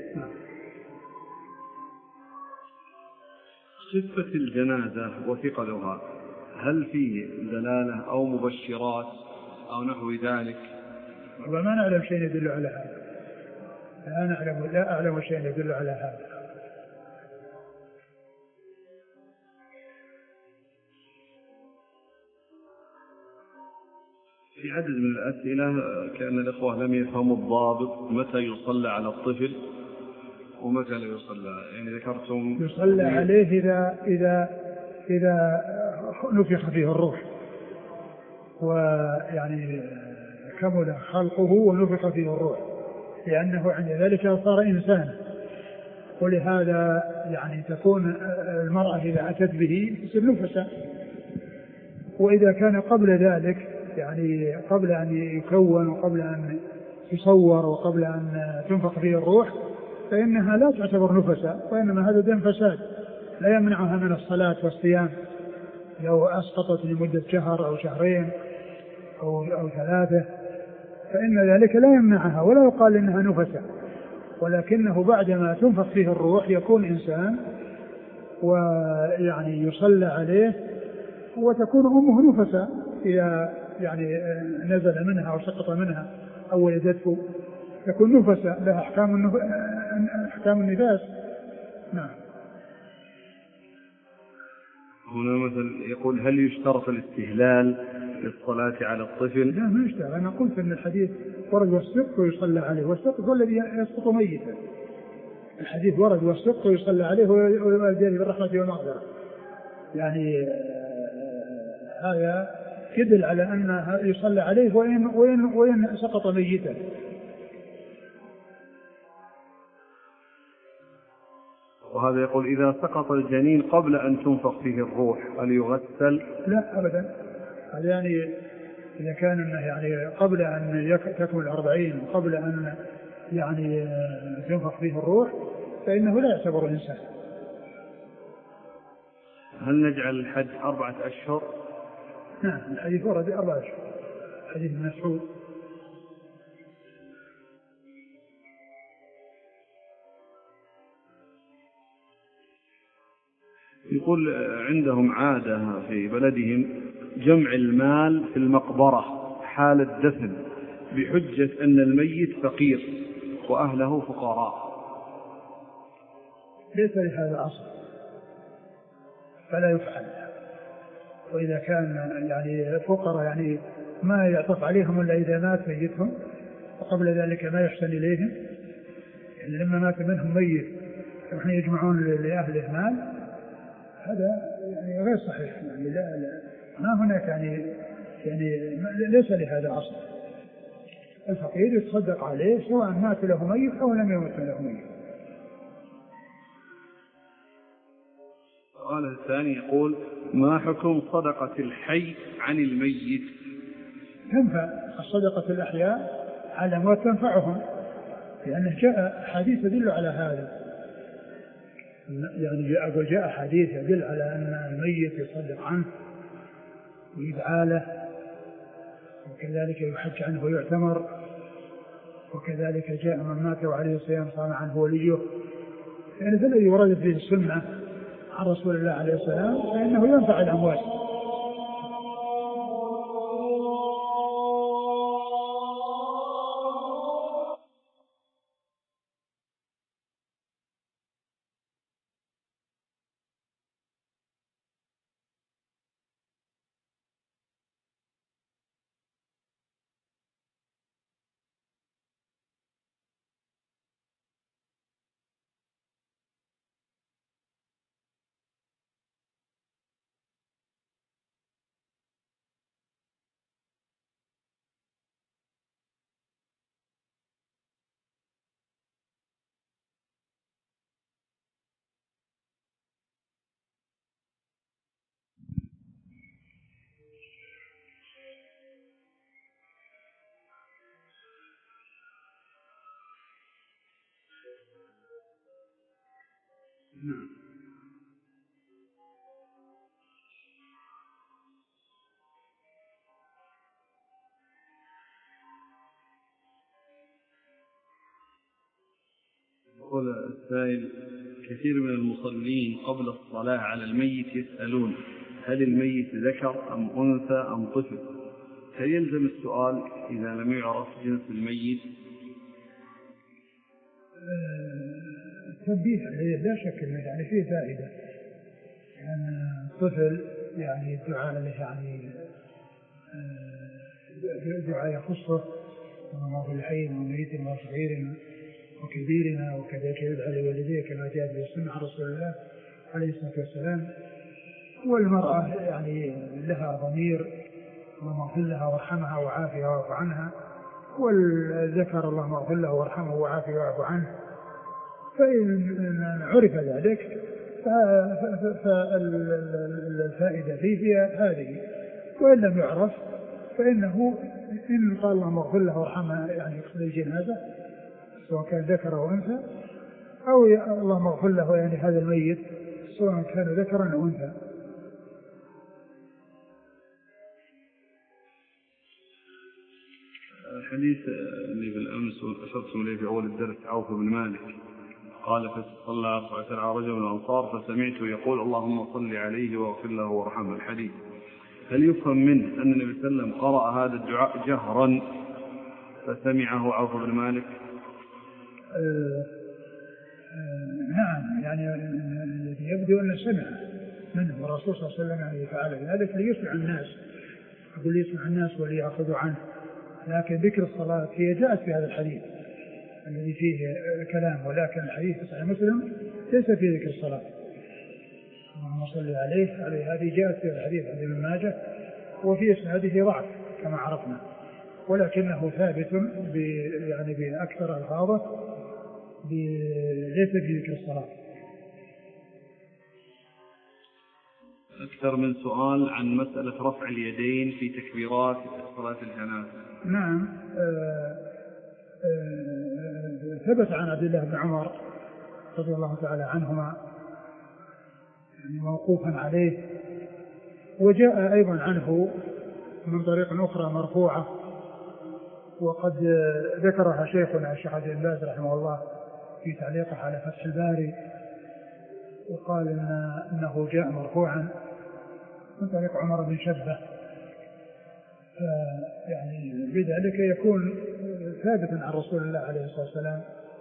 خفة الجنازة وثقلها، هل فيه دلالة أو مبشرات أو نحو ذلك؟ وما نعلم شيء يدل على هذا، لا أعلم شيء يدل على هذا. في عدد من الأسئلة كأن الإخوة لم يفهموا الضابط متى يصلى على الطفل ومتى لا يصلى، يعني ذكرتم يصلى عليه إذا نفخ فيه الروح، ويعني كمل خلقه ونفخ فيه الروح، لأنه عند ذلك صار إنسانا. ولهذا يعني تكون المرأة إذا أتت به تصير نفسا، وإذا كان قبل ذلك يعني قبل أن يكون وقبل أن يصور وقبل أن تنفخ فيه الروح فإنها لا تعتبر نفسا، وإنما هذا دم فساد لا يمنعها من الصلاة والصيام لو أسقطت لمدة شهر أو شهرين أو 3، فإن ذلك لا يمنعها ولا يقال إنها نفسا، ولكنه بعدما تنفخ فيه الروح يكون إنسان ويعني يصلى عليه، وتكون أمه نفسا إذا يعني نزل منها أو سقط منها أو ولدته، تكون نفسا لها أحكام النفاس. نعم. هنا مثل يقول هل يشترط الاستهلال للصلاة على الطفل؟ لا ما يشترط، أنا قلت أن الحديث ورد والسقط ويصلى عليه، والسقط هو الذي يسقط ميتا. الحديث ورد والسقط ويصلى عليه والوالدين بالرحمة والمغفرة، يعني هذا يدل على أنه يصلى عليه وإن سقط ميتا. وهذا يقول إذا سقط الجنين قبل أن تنفخ فيه الروح هل يغسل؟ لا أبدا، هذا يعني إذا كان يعني قبل أن تكمل 40 وقبل أن يعني تنفخ فيه الروح فإنه لا يعتبر إنسان. هل نجعل الحد 4 أشهر؟ نعم، الحديث ورد 4 أشهر، حديث ابن مسعود. يقول عندهم عادة في بلدهم جمع المال في المقبرة حال الدفن بحجة أن الميت فقير وأهله فقراء. ليس لهذا أصل فلا يفعل. وإذا كان يعني فقراء يعني ما يعطف عليهم إلا إذا مات ميتهم، وقبل ذلك ما يحسن إليهم، يعني لما مات منهم ميت نحن يجمعون لأهله مال، هذا يعني غير صحيح. يعني لا ما هناك يعني ليس لهذا أصل. الفقير يتصدق عليه سواء مات له ميت أو لم يمت له ميت. السؤال الثاني يقول ما حكم صدقة الحي عن الميت؟ تنفع الصدقة الأحياء على الأموات تنفعهم، لأنه جاء حديث يدل على هذا. يعني أقول جاء حديث يدل على أن الميت يصدق عنه ويدعى له، وكذلك يحج عنه ويعتمر، وكذلك جاء من مات وعليه الصيام صام عنه وليه. يعني فالذي وردت به السنة عن رسول الله عليه السلام فإنه ينفع الأموات. يقول السائل: كثير من المصلين قبل الصلاة على الميت يسألون هل الميت ذكر أم أنثى أم طفل؟ هل يلزم السؤال إذا لم يعرف جنس الميت؟ تنبيه لا شك أنه يعني فيه فائدة، لأن الطفل يعني الدعاء له يعني دعاء يخصه وما في الحي وميتنا وصغيرنا وكبيرنا، وكذلك يدعى لوالديه كما جاء في السنة عن رسول الله عليه الصلاة والسلام. والمرأة يعني لها ضمير، اللهم اغفر لها وارحمها وعافها واعف عنها، والذكر اللهم اغفر له وارحمه وعافه واعف عنه. فإن عرف ذلك فالفائدة فيه هذه، وإن لم يعرف فإنه إن قال اللهم اغفر له وارحمه يعني يقصد الجنازة سواء كان ذكر أو أنثى، أو اللهم اغفر له يعني هذا الميت سواء كان ذكرا أو أنثى. الحديث اللي بالأمس أشرتم إليه في أول الدرس عوف بن مالك قال: فصلى 14 رجل من الأنصار فسمعته يقول اللهم صل عليه واغفر له وارحمه. الحديث هل يفهم منه أن النبي صلى الله عليه وسلم قرأ هذا الدعاء جهرا فسمعه عوف بن مالك؟ نعم، يعني الذي يبدو أن سمع منه الرسول صلى الله عليه وسلم يعني فعل ذلك ليسمع الناس، أقول يسمع الناس وليأخذوا عنه. لكن ذكر الصلاة هي جاءت في هذا الحديث الذي فيه كلام، ولكن الحديث في صحيح مسلم ليس فيه ذكر الصلاة اللهم صل عليه. هذه جاءت في الحديث عند ابن ماجه وفي اسناده ضعف كما عرفنا، ولكنه ثابت يعني بأكثر ألفاظه ليس في ذكر الصلاة. أكثر من سؤال عن مسألة رفع اليدين في تكبيرات صلاة الجنازة. نعم، ثبت عن عبد الله بن عمر رضي الله تعالى عنهما يعني موقوفا عليه، وجاء أيضا عنه من طريق أخرى مرفوعة، وقد ذكرها شيخنا الشيخ عبد الباز رحمه الله في تعليقه على فتح الباري، وقال إنه جاء مرفوعا من طريق عمر بن شبة، يعني بذلك يكون ثابتا عن رسول الله عليه الصلاة والسلام.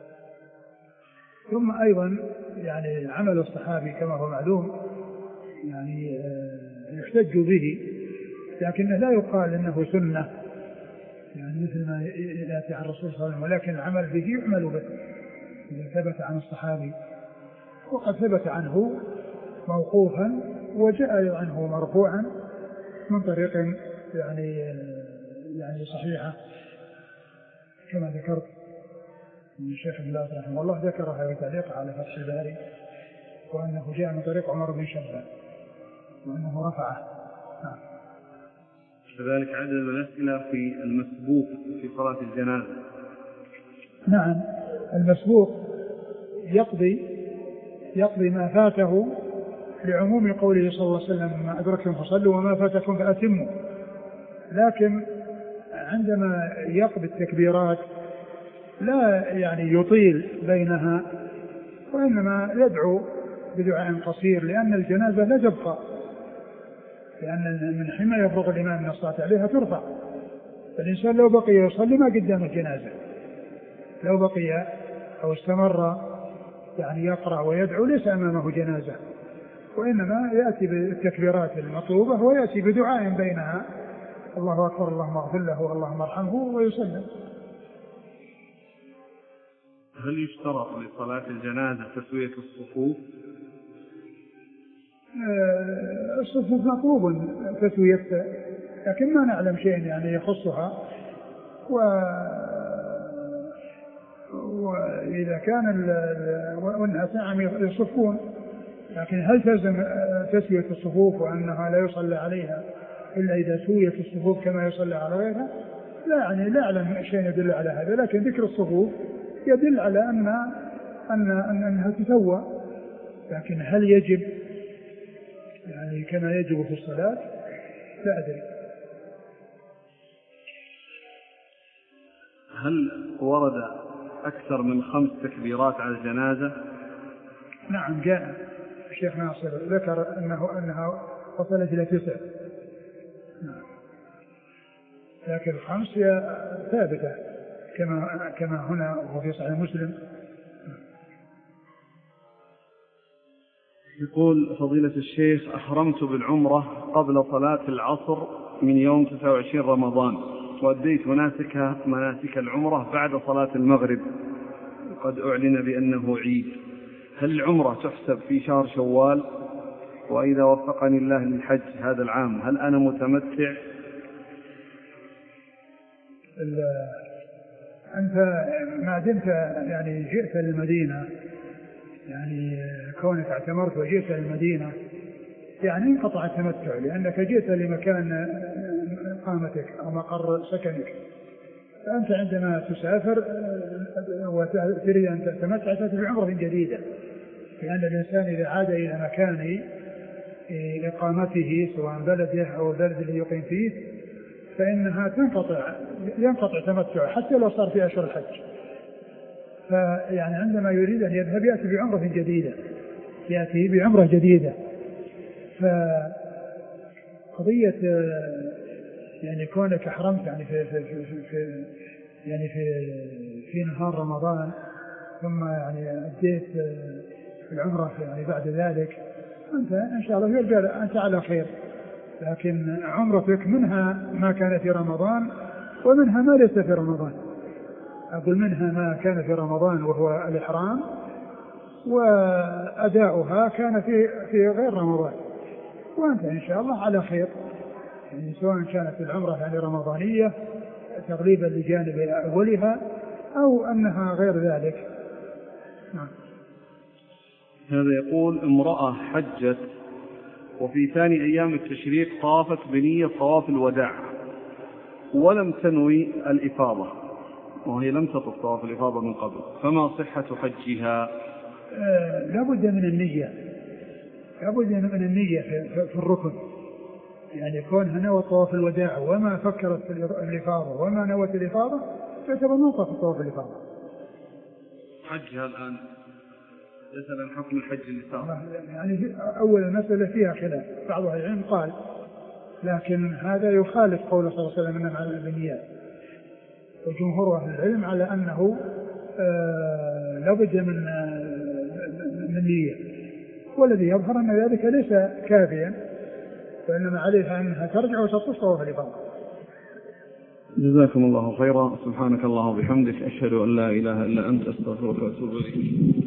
ثم أيضا يعني عمل الصحابي كما هو معلوم يعني يحتج به، لكنه لا يقال إنه سنة يعني مثل ما يأتي عن الرسول صلى الله عليه وسلم، ولكن العمل به يعمل به إذا ثبت عن الصحابي. وقد ثبت عنه موقوفا وجاء عنه مرفوعا من طريق يعني صحيحة كما ذكرت من الشيخ ابن باز رحمه الله، ذكرها وتعليق على فتح الباري، وأنه جاء من طريق عمر بن شبة وأنه رفعه. كذلك عدد من الأسئلة في المسبوق في صلاة الجنازة. نعم، المسبوق يقضي ما فاته لعموم قوله صلى الله عليه وسلم ما أدركتم فصلوا وما فاتكم فأتموا. لكن عندما يقضي التكبيرات لا يعني يطيل بينها، وإنما يدعو بدعاء قصير، لأن الجنازة لا تبقى، لأن من حين يفرغ الإمام من الصلاة عليها ترفع. فالإنسان لو بقي يصلي ما قدام الجنازة، لو بقي أو استمر يعني يقرأ ويدعو ليس أمامه جنازة، وإنما يأتي بالتكبيرات المطلوبة ويأتي بدعاء بينها، الله أكبر اللهم اغفر له واللهم ارحمه، ويسلم. هل يشترط لصلاة الجنازة تسوية الصفوف؟ الصفوف مطلوب تسويتها، لكن ما نعلم شيء يعني يخصها، وإذا كان والناس نعم يصفون، لكن هل تلزم تسوية الصفوف وأنها لا يصلى عليها إلا إذا سويت الصفوف كما يصلى على غيرها؟ لا، يعني لا أعلم شيء يدل على هذا، لكن ذكر الصفوف يدل على أنها تسوى، لكن هل يجب يعني كما يجب في الصلاة لا أدري. هل ورد أكثر من 5 تكبيرات على الجنازة؟ نعم، جاء الشيخ ناصر ذكر أنها وصلت إلى 9، لكن 5 ثابتة كما هنا وفي صحيح مسلم. يقول فضيلة الشيخ: أحرمت بالعمرة قبل صلاة العصر من يوم 29 رمضان، وأديت مناسك العمرة بعد صلاة المغرب، وقد أعلن بأنه عيد. هل العمرة تحسب في شهر شوال؟ وإذا وفقني الله للحج هذا العام هل أنا متمتع؟ أنت ما دمت يعني جئت للمدينة، يعني كونك اعتمرت وجئت للمدينة يعني انقطع التمتع، لأنك جئت لمكان إقامتك أو مقر سكنك. فأنت عندما تسافر وتريد أن تتمتع تأتي بعمرة جديدة، لأن الإنسان إذا عاد إلى مكان إقامته سواء بلده أو البلد اللي يقيم فيه فإنها ينقطع تمتع حتى لو صار في أشهر الحج. فيعني عندما يريد أن يذهب يأتي بعمرة جديدة، يأتي بعمرة جديدة. فقضية يعني كونك أحرمت يعني في نهار رمضان ثم يعني أديت العمرة يعني بعد ذلك، أنت إن شاء الله يرجع أنت على خير، لكن عمرتك منها ما كان في رمضان ومنها ما ليس في رمضان. أقول منها ما كان في رمضان وهو الإحرام، وأداؤها كان في غير رمضان، وأنت إن شاء الله على خير، يعني سواء كانت العمرة يعني رمضانية تغليبا لجانب أولها أو أنها غير ذلك. نعم. هذا يقول: امرأة حجت وفي ثاني أيام التشريق طافت بنية طواف الوداع ولم تنوي الإفاضة، وهي لم تطف طواف الإفاضة من قبل، فما صحة حجها؟ لابد من النية، في الركن، يعني كونها نوت طواف الوداع وما فكرت في الإفاضة وما نوت الإفاضة تعتبر نقطة في طواف الإفاضة. حجها الآن يسأل عن حكم الحج اللي صار. يعني أول المسألة فيها خلاف، بعض أهل العلم قال، لكن هذا يخالف قول صلى الله عليه وسلم إنما على البنيات، وجمهور أهل العلم على أنه لابد من نية، والذي يظهر أن ذلك ليس كافيا، فإنما عليها أنها ترجع وتطوف طواف الإفاضة. جزاكم الله خيرا. سبحانك اللهم وبحمدك، أشهد أن لا إله إلا أنت، أستغفرك وأتوب إليك.